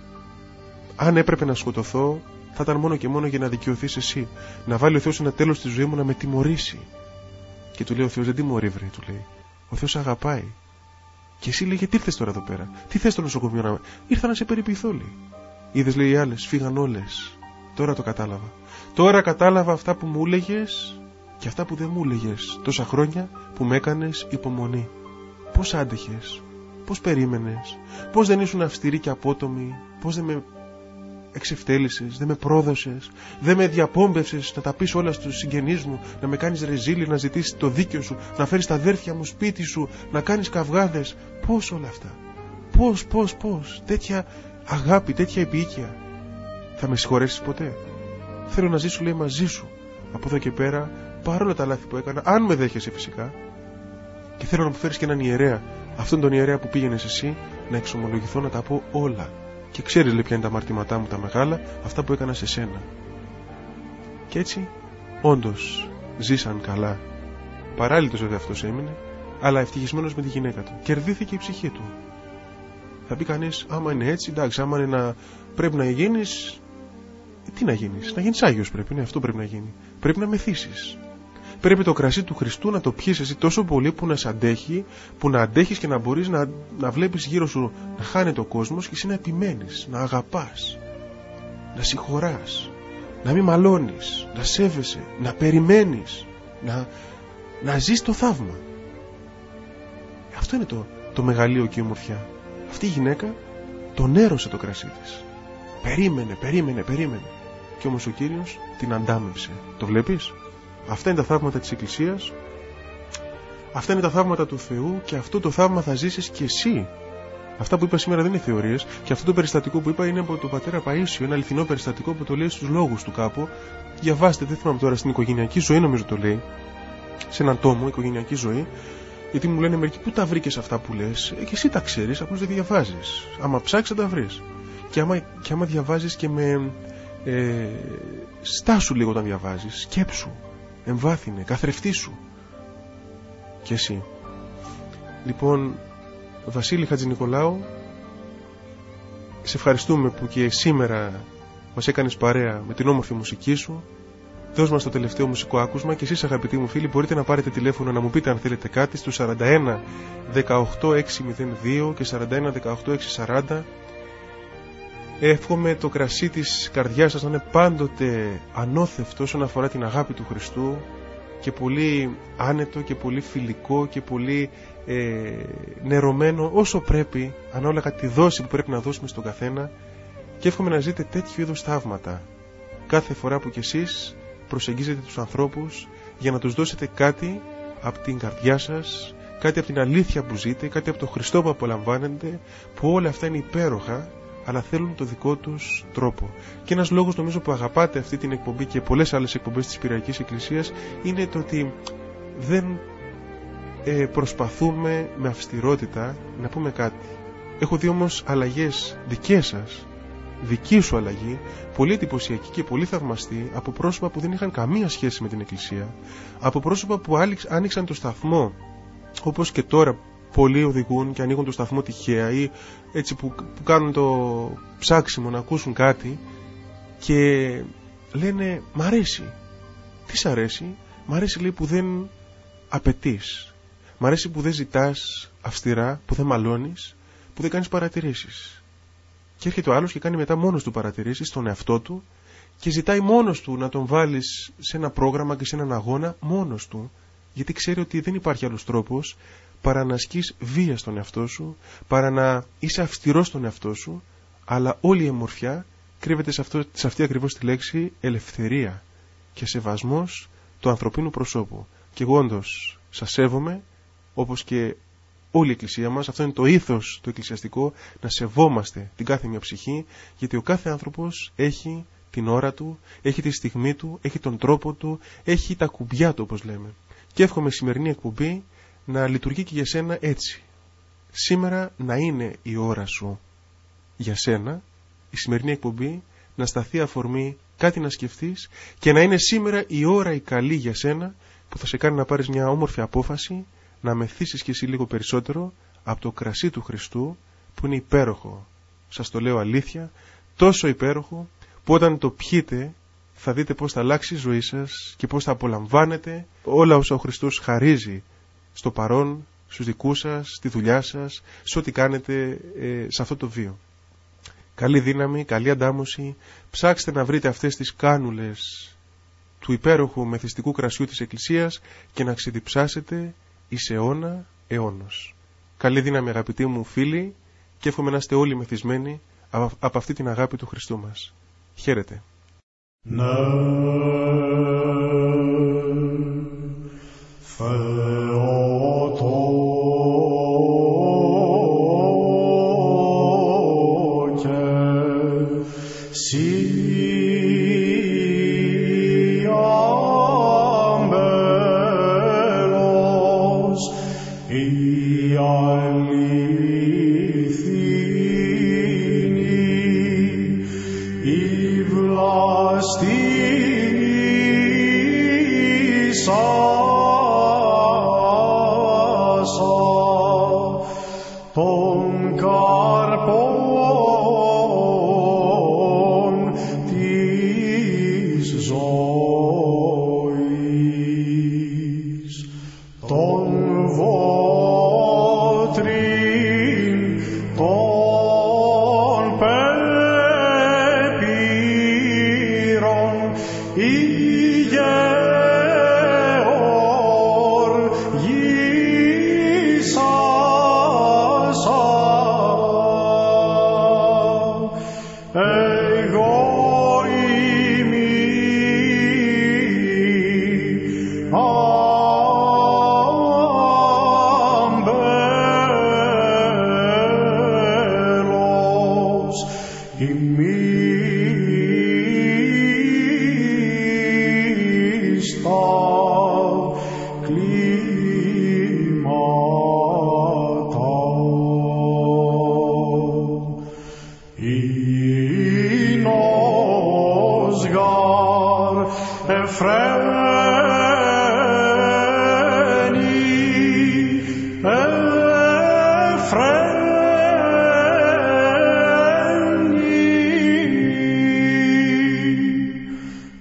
Αν έπρεπε να σκοτωθώ, θα ήταν μόνο και μόνο για να δικαιωθείς εσύ, να βάλει ο Θεός ένα τέλος στη ζωή μου, να με τιμωρήσει. Και του λέει ο Θεός: δεν τιμωρεί, βρε, του λέει. Ο Θεός αγαπάει. Και εσύ, λέει, γιατί ήρθες τώρα εδώ πέρα? Τι θες στο νοσοκομείο να... Ήρθα να σε περιποιηθώ, λέει. Είδες, λέει, οι άλλες φύγαν όλες. Τώρα το κατάλαβα. Τώρα κατάλαβα αυτά που μου έλεγες και αυτά που δεν μου έλεγες τόσα χρόνια που με έκανες υπομονή. Πώς άντεχες, πώς περίμενες, πώς δεν ήσουν αυστηρή και απότομη, πώς δεν με εξευτέλισες, δεν με πρόδωσες, δεν με διαπόμπευσες να τα πεις όλα στους συγγενείς μου, να με κάνεις ρεζίλη, να ζητήσεις το δίκαιο σου, να φέρεις τα αδέρφια μου σπίτι σου, να κάνεις καυγάδες. Πώς όλα αυτά? Πώς, πώς, πώς? Τέτοια αγάπη, τέτοια επίοικια. Θα με συγχωρέσεις ποτέ? Θέλω να ζήσω, λέει, μαζί σου από εδώ και πέρα, παρόλα τα λάθη που έκανα, αν με δέχεσαι φυσικά. Και θέλω να μου φέρεις και έναν ιερέα, αυτόν τον ιερέα που πήγαινες εσύ, να εξομολογηθώ, να τα πω όλα. Και ξέρεις, λέει, ποια είναι τα αμαρτήματά μου τα μεγάλα, αυτά που έκανα σε σένα. Και έτσι, όντως, ζήσαν καλά. Παράλυτος βέβαια αυτός έμεινε, αλλά ευτυχισμένος με τη γυναίκα του. Κερδίθηκε η ψυχή του. Θα πει κανείς, άμα είναι έτσι, εντάξει, άμα είναι να πρέπει να γίνεις, τι να γίνεις? Να γίνεις Άγιος πρέπει, ναι, αυτό πρέπει να γίνει. Πρέπει να μεθύσεις. Πρέπει το κρασί του Χριστού να το πιείς εσύ τόσο πολύ που να σε αντέχει, που να αντέχεις και να μπορείς να, να βλέπεις γύρω σου να χάνεται ο κόσμος και εσύ να επιμένεις, να αγαπάς, να συγχωράς, να μην μαλώνεις, να σέβεσαι, να περιμένεις, να, να ζεις το θαύμα. Αυτό είναι το, το μεγαλείο και η ομορφιά. Αυτή η γυναίκα τον έρωσε το κρασί της. Περίμενε, περίμενε, περίμενε. Και όμως ο Κύριος την αντάμεψε. Το βλέπεις? Αυτά είναι τα θαύματα της Εκκλησίας. Αυτά είναι τα θαύματα του Θεού και αυτό το θαύμα θα ζήσεις και εσύ. Αυτά που είπα σήμερα δεν είναι θεωρίες και αυτό το περιστατικό που είπα είναι από τον πατέρα Παΐσιο, ένα αληθινό περιστατικό που το λέει στους λόγους του κάπου. Διαβάστε, δεν θυμάμαι τώρα, στην οικογενειακή ζωή νομίζω το λέει. Σε έναν τόμο, οικογενειακή ζωή. Γιατί μου λένε μερικοί, πού τα βρήκες αυτά που λες? Ε, και εσύ τα ξέρεις, απλώς δεν διαβάζεις. Άμα ψάξεις θα τα βρεις. Και άμα, και άμα διαβάζεις και με ε, στάσου λίγο όταν διαβάζεις, σκέψου, εμβάθυνε, καθρεφτήσου. Και εσύ. Λοιπόν, Βασίλη Χατζηνικολάου, σε ευχαριστούμε που και σήμερα μας έκανες παρέα με την όμορφη μουσική σου, Δώσ' μας το τελευταίο μουσικό άκουσμα και εσείς, αγαπητοί μου φίλοι, μπορείτε να πάρετε τηλέφωνο να μου πείτε αν θέλετε κάτι στους σαράντα ένα δεκαοκτώ εξακόσια δύο και σαράντα ένα δεκαοκτώ εξακόσια σαράντα. Εύχομαι το κρασί της καρδιάς σας να είναι πάντοτε ανώθευτο όσον αφορά την αγάπη του Χριστού και πολύ άνετο και πολύ φιλικό και πολύ ε, νερωμένο όσο πρέπει, ανάλογα τη δόση που πρέπει να δώσουμε στον καθένα, και εύχομαι να ζείτε τέτοιου είδους θαύματα κάθε φορά που κι εσείς προσεγγίζετε τους ανθρώπους για να τους δώσετε κάτι από την καρδιά σας, κάτι από την αλήθεια που ζείτε, κάτι από τον Χριστό που απολαμβάνετε, που όλα αυτά είναι υπέροχα, αλλά θέλουν το δικό τους τρόπο. Και ένας λόγος νομίζω που αγαπάτε αυτή την εκπομπή και πολλές άλλες εκπομπές της Πειραϊκής Εκκλησίας είναι το ότι δεν ε, προσπαθούμε με αυστηρότητα να πούμε κάτι. Έχω δει όμως αλλαγές δικές σας, δική σου αλλαγή, πολύ εντυπωσιακή και πολύ θαυμαστή, από πρόσωπα που δεν είχαν καμία σχέση με την Εκκλησία, από πρόσωπα που άνοιξαν το σταθμό, όπως και τώρα πολλοί οδηγούν και ανοίγουν το σταθμό τυχαία ή έτσι που, που κάνουν το ψάξιμο να ακούσουν κάτι και λένε «Μ' αρέσει». Τι σ' αρέσει? Μ' αρέσει, λέει, που δεν απαιτείς, μ' αρέσει που δεν ζητάς αυστηρά, που δεν μαλώνεις, που δεν κάνεις παρατηρήσεις. Και έρχεται ο άλλος και κάνει μετά μόνος του παρατηρήσεις στον εαυτό του και ζητάει μόνος του να τον βάλεις σε ένα πρόγραμμα και σε έναν αγώνα μόνος του, γιατί ξέρει ότι δεν υπάρχει άλλος τρόπος παρά να ασκείς βία στον εαυτό σου, παρά να είσαι αυστηρός στον εαυτό σου, αλλά όλη η ομορφιά κρύβεται σε, αυτό, σε αυτή ακριβώς τη λέξη ελευθερία και σεβασμός του ανθρωπίνου προσώπου. Και εγώ όντως σας σέβομαι, όπως και όλη η Εκκλησία μας. Αυτό είναι το ήθος το εκκλησιαστικό, να σεβόμαστε την κάθε μια ψυχή, γιατί ο κάθε άνθρωπος έχει την ώρα του, έχει τη στιγμή του, έχει τον τρόπο του, έχει τα κουμπιά του, όπως λέμε. Και εύχομαι η σημερινή εκπομπή να λειτουργεί και για σένα έτσι. Σήμερα να είναι η ώρα σου για σένα, η σημερινή εκπομπή να σταθεί αφορμή κάτι να σκεφτείς και να είναι σήμερα η ώρα η καλή για σένα που θα σε κάνει να πάρεις μια όμορφη απόφαση, να μεθύσεις κι εσύ λίγο περισσότερο από το κρασί του Χριστού που είναι υπέροχο. Σας το λέω αλήθεια, τόσο υπέροχο που όταν το πιείτε θα δείτε πώς θα αλλάξει η ζωή σας και πώς θα απολαμβάνετε όλα όσα ο Χριστός χαρίζει στο παρόν, στους δικούς σας, στη δουλειά σας, σε ό,τι κάνετε ε, σε αυτό το βίο. Καλή δύναμη, καλή αντάμωση. Ψάξτε να βρείτε αυτές τις κάνουλες του υπέροχου μεθυστικού κρασιού της Εκκλησίας και να ξεδιψάσετε εις αιώνα αιώνος. Καλή δύναμη, αγαπητοί μου φίλοι, και εύχομαι να είστε όλοι μεθυσμένοι από αυτή την αγάπη του Χριστού μας. Χαίρετε.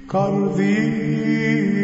καρδία